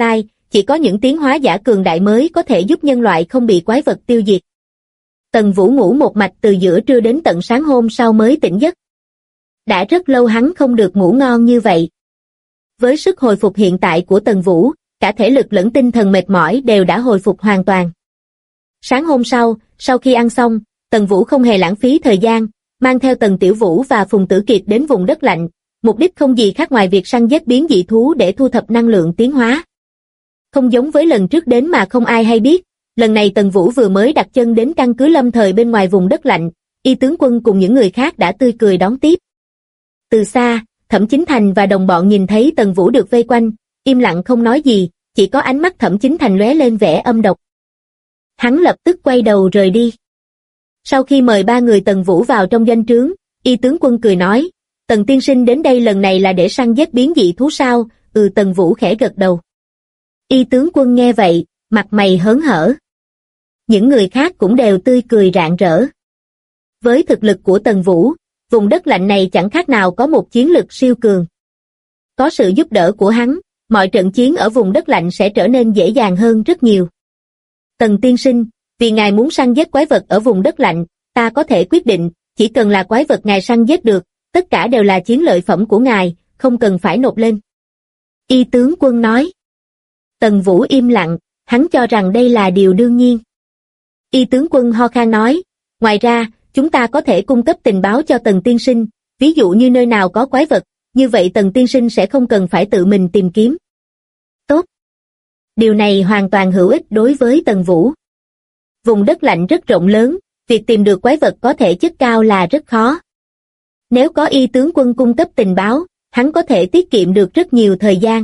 chỉ có những tiến hóa giả cường đại mới có thể giúp nhân loại không bị quái vật tiêu diệt. Tần Vũ ngủ một mạch từ giữa trưa đến tận sáng hôm sau mới tỉnh giấc. Đã rất lâu hắn không được ngủ ngon như vậy. Với sức hồi phục hiện tại của Tần Vũ, cả thể lực lẫn tinh thần mệt mỏi đều đã hồi phục hoàn toàn. Sáng hôm sau khi ăn xong, Tần Vũ không hề lãng phí thời gian, mang theo Tần Tiểu Vũ và Phùng Tử Kiệt đến vùng đất lạnh, mục đích không gì khác ngoài việc săn giết biến dị thú để thu thập năng lượng tiến hóa. Không giống với lần trước đến mà không ai hay biết, lần này Tần Vũ vừa mới đặt chân đến căn cứ lâm thời bên ngoài vùng đất lạnh, Y tướng quân cùng những người khác đã tươi cười đón tiếp. Từ xa, Thẩm Chính Thành và đồng bọn nhìn thấy Tần Vũ được vây quanh, im lặng không nói gì, chỉ có ánh mắt Thẩm Chính Thành lóe lên vẻ âm độc. Hắn lập tức quay đầu rời đi. Sau khi mời ba người Tần Vũ vào trong doanh trướng, Y tướng quân cười nói, Tần tiên sinh đến đây lần này là để săn giết biến dị thú sao? Tần Vũ khẽ gật đầu. Y tướng quân nghe vậy, mặt mày hớn hở. Những người khác cũng đều tươi cười rạng rỡ. Với thực lực của Tần Vũ, vùng đất lạnh này chẳng khác nào có một chiến lực siêu cường. Có sự giúp đỡ của hắn, mọi trận chiến ở vùng đất lạnh sẽ trở nên dễ dàng hơn rất nhiều. Tần tiên sinh, vì ngài muốn săn giết quái vật ở vùng đất lạnh, ta có thể quyết định, chỉ cần là quái vật ngài săn giết được, tất cả đều là chiến lợi phẩm của ngài, không cần phải nộp lên. Y tướng quân nói. Tần Vũ im lặng, hắn cho rằng đây là điều đương nhiên. Y tướng quân ho khan nói, ngoài ra, chúng ta có thể cung cấp tình báo cho Tần tiên sinh, ví dụ như nơi nào có quái vật, như vậy Tần tiên sinh sẽ không cần phải tự mình tìm kiếm. Tốt. Điều này hoàn toàn hữu ích đối với Tần Vũ. Vùng đất lạnh rất rộng lớn, việc tìm được quái vật có thể chất cao là rất khó. Nếu có Y tướng quân cung cấp tình báo, hắn có thể tiết kiệm được rất nhiều thời gian.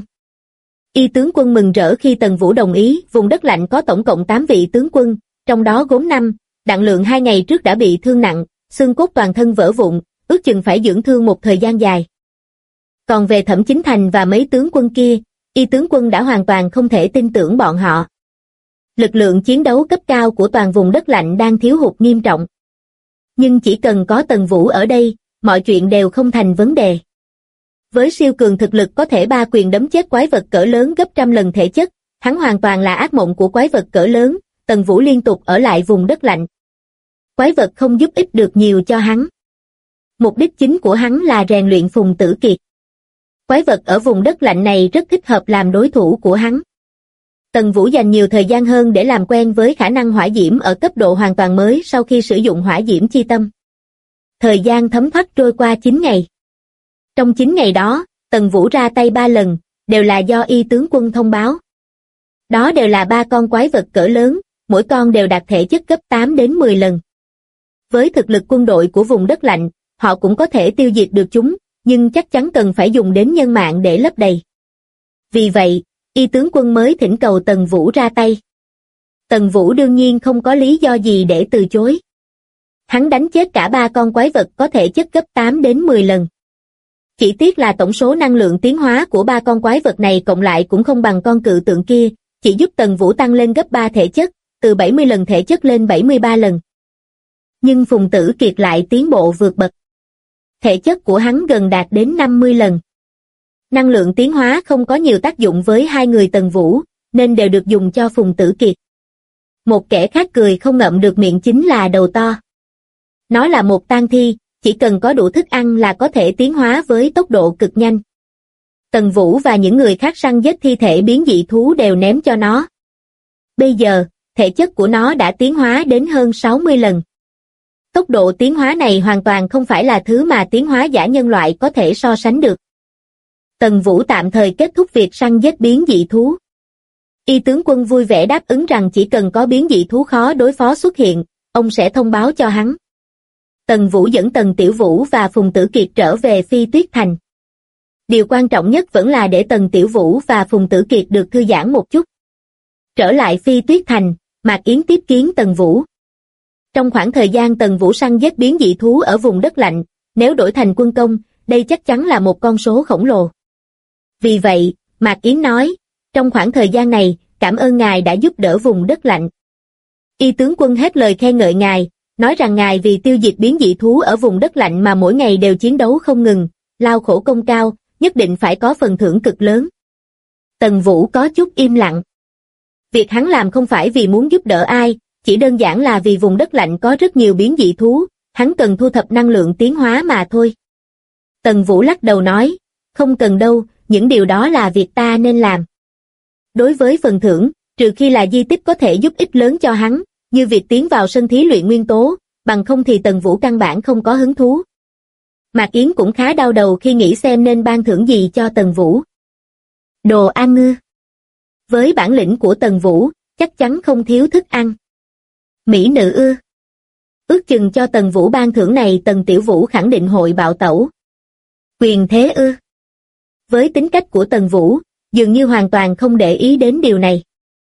Y tướng quân mừng rỡ khi Tần Vũ đồng ý, vùng đất lạnh có tổng cộng 8 vị tướng quân, trong đó Gốm 5, Đặng Lượng 2 ngày trước đã bị thương nặng, xương cốt toàn thân vỡ vụn, ước chừng phải dưỡng thương một thời gian dài. Còn về Thẩm Chính Thành và mấy tướng quân kia, Y tướng quân đã hoàn toàn không thể tin tưởng bọn họ. Lực lượng chiến đấu cấp cao của toàn vùng đất lạnh đang thiếu hụt nghiêm trọng. Nhưng chỉ cần có Tần Vũ ở đây, mọi chuyện đều không thành vấn đề. Với siêu cường thực lực có thể ba quyền đấm chết quái vật cỡ lớn gấp trăm lần thể chất, hắn hoàn toàn là ác mộng của quái vật cỡ lớn, Tần Vũ liên tục ở lại vùng đất lạnh. Quái vật không giúp ích được nhiều cho hắn. Mục đích chính của hắn là rèn luyện Phùng Tử Kiệt. Quái vật ở vùng đất lạnh này rất thích hợp làm đối thủ của hắn. Tần Vũ dành nhiều thời gian hơn để làm quen với khả năng hỏa diễm ở cấp độ hoàn toàn mới sau khi sử dụng hỏa diễm chi tâm. Thời gian thấm thoát trôi qua 9 ngày. Trong 9 ngày đó, Tần Vũ ra tay 3 lần, đều là do Y tướng quân thông báo. Đó đều là 3 con quái vật cỡ lớn, mỗi con đều đạt thể chất gấp 8 đến 10 lần. Với thực lực quân đội của vùng đất lạnh, họ cũng có thể tiêu diệt được chúng, nhưng chắc chắn cần phải dùng đến nhân mạng để lấp đầy. Vì vậy, Y tướng quân mới thỉnh cầu Tần Vũ ra tay. Tần Vũ đương nhiên không có lý do gì để từ chối. Hắn đánh chết cả 3 con quái vật có thể chất gấp 8 đến 10 lần. Chỉ tiếc là tổng số năng lượng tiến hóa của 3 con quái vật này cộng lại cũng không bằng con cự tượng kia, chỉ giúp Tần Vũ tăng lên gấp 3 thể chất, từ 70 lần thể chất lên 73 lần. Nhưng Phùng Tử Kiệt lại tiến bộ vượt bậc. Thể chất của hắn gần đạt đến 50 lần. Năng lượng tiến hóa không có nhiều tác dụng với hai người Tần Vũ, nên đều được dùng cho Phùng Tử Kiệt. Một kẻ khác cười không ngậm được miệng chính là Đầu To. Nó là một tang thi, chỉ cần có đủ thức ăn là có thể tiến hóa với tốc độ cực nhanh. Tần Vũ và những người khác săn giết thi thể biến dị thú đều ném cho nó. Bây giờ, thể chất của nó đã tiến hóa đến hơn 60 lần. Tốc độ tiến hóa này hoàn toàn không phải là thứ mà tiến hóa giả nhân loại có thể so sánh được. Tần Vũ tạm thời kết thúc việc săn giết biến dị thú. Y tướng quân vui vẻ đáp ứng rằng chỉ cần có biến dị thú khó đối phó xuất hiện, ông sẽ thông báo cho hắn. Tần Vũ dẫn Tần Tiểu Vũ và Phùng Tử Kiệt trở về Phi Tuyết Thành. Điều quan trọng nhất vẫn là để Tần Tiểu Vũ và Phùng Tử Kiệt được thư giãn một chút. Trở lại Phi Tuyết Thành, Mạc Yến tiếp kiến Tần Vũ. Trong khoảng thời gian Tần Vũ săn giết biến dị thú ở vùng đất lạnh, nếu đổi thành quân công, đây chắc chắn là một con số khổng lồ. Vì vậy, Mạc Yến nói, trong khoảng thời gian này, cảm ơn ngài đã giúp đỡ vùng đất lạnh. Y tướng quân hết lời khen ngợi ngài, nói rằng ngài vì tiêu diệt biến dị thú ở vùng đất lạnh mà mỗi ngày đều chiến đấu không ngừng, lao khổ công cao, nhất định phải có phần thưởng cực lớn. Tần Vũ có chút im lặng. Việc hắn làm không phải vì muốn giúp đỡ ai, chỉ đơn giản là vì vùng đất lạnh có rất nhiều biến dị thú, hắn cần thu thập năng lượng tiến hóa mà thôi. Tần Vũ lắc đầu nói, không cần đâu, những điều đó là việc ta nên làm. Đối với phần thưởng, trừ khi là di tích có thể giúp ích lớn cho hắn, như việc tiến vào sân thí luyện nguyên tố, bằng không thì Tần Vũ căn bản không có hứng thú. Mạc Yến cũng khá đau đầu khi nghĩ xem nên ban thưởng gì cho Tần Vũ. Đồ ăn ư? Với bản lĩnh của Tần Vũ, chắc chắn không thiếu thức ăn. Mỹ nữ ư? Ước chừng cho Tần Vũ ban thưởng này Tần Tiểu Vũ khẳng định hội bạo tẩu. Quyền thế ư? Với tính cách của Tần Vũ, dường như hoàn toàn không để ý đến điều này.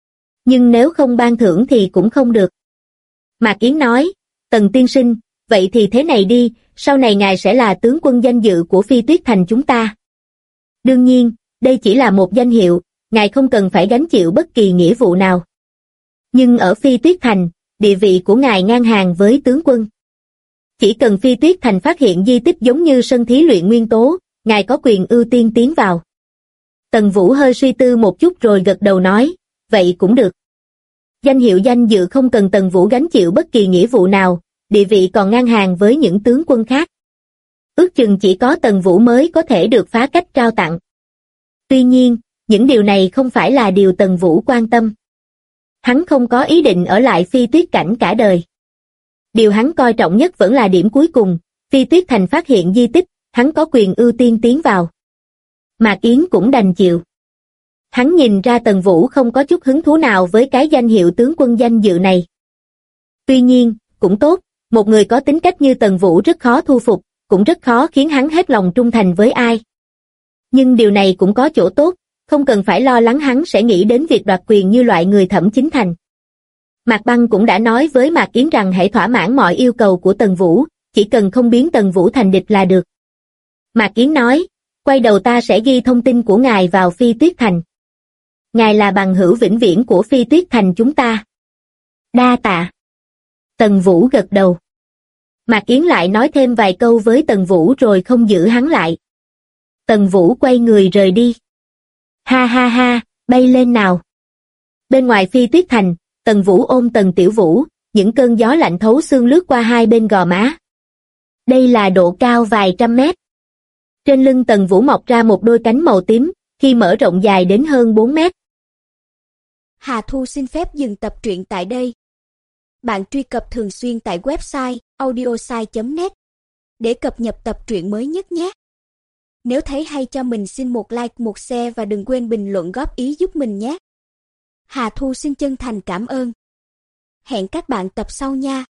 Nhưng nếu không ban thưởng thì cũng không được. Mạc Yến nói, Tần tiên sinh, vậy thì thế này đi, sau này ngài sẽ là tướng quân danh dự của Phi Tuyết Thành chúng ta. Đương nhiên, đây chỉ là một danh hiệu, ngài không cần phải gánh chịu bất kỳ nghĩa vụ nào. Nhưng ở Phi Tuyết Thành, địa vị của ngài ngang hàng với tướng quân. Chỉ cần Phi Tuyết Thành phát hiện di tích giống như sân thí luyện nguyên tố, ngài có quyền ưu tiên tiến vào. Tần Vũ hơi suy tư một chút rồi gật đầu nói, vậy cũng được. Danh hiệu danh dự không cần Tần Vũ gánh chịu bất kỳ nghĩa vụ nào, địa vị còn ngang hàng với những tướng quân khác. Ước chừng chỉ có Tần Vũ mới có thể được phá cách trao tặng. Tuy nhiên, những điều này không phải là điều Tần Vũ quan tâm. Hắn không có ý định ở lại Phi Tuyết Cảnh cả đời. Điều hắn coi trọng nhất vẫn là điểm cuối cùng, Phi Tuyết Thành phát hiện di tích, hắn có quyền ưu tiên tiến vào. Mạc Yến cũng đành chịu. Hắn nhìn ra Tần Vũ không có chút hứng thú nào với cái danh hiệu tướng quân danh dự này. Tuy nhiên, cũng tốt, một người có tính cách như Tần Vũ rất khó thu phục, cũng rất khó khiến hắn hết lòng trung thành với ai. Nhưng điều này cũng có chỗ tốt, không cần phải lo lắng hắn sẽ nghĩ đến việc đoạt quyền như loại người Thẩm Chính Thành. Mạc Băng cũng đã nói với Mạc Yến rằng hãy thỏa mãn mọi yêu cầu của Tần Vũ, chỉ cần không biến Tần Vũ thành địch là được. Mạc Yến nói, quay đầu ta sẽ ghi thông tin của ngài vào Phi Tuyết Thành. Ngài là bằng hữu vĩnh viễn của Phi Tuyết Thành chúng ta. Đa tạ. Tần Vũ gật đầu. Mạc Yến lại nói thêm vài câu với Tần Vũ rồi không giữ hắn lại. Tần Vũ quay người rời đi. Ha ha ha, bay lên nào. Bên ngoài Phi Tuyết Thành, Tần Vũ ôm Tần Tiểu Vũ, những cơn gió lạnh thấu xương lướt qua hai bên gò má. Đây là độ cao vài trăm mét. Trên lưng Tần Vũ mọc ra một đôi cánh màu tím, khi mở rộng dài đến hơn 4 mét. Hà Thu xin phép dừng tập truyện tại đây. Bạn truy cập thường xuyên tại website audiosai.net để cập nhật tập truyện mới nhất nhé. Nếu thấy hay cho mình xin một like, một share và đừng quên bình luận góp ý giúp mình nhé. Hà Thu xin chân thành cảm ơn. Hẹn các bạn tập sau nha.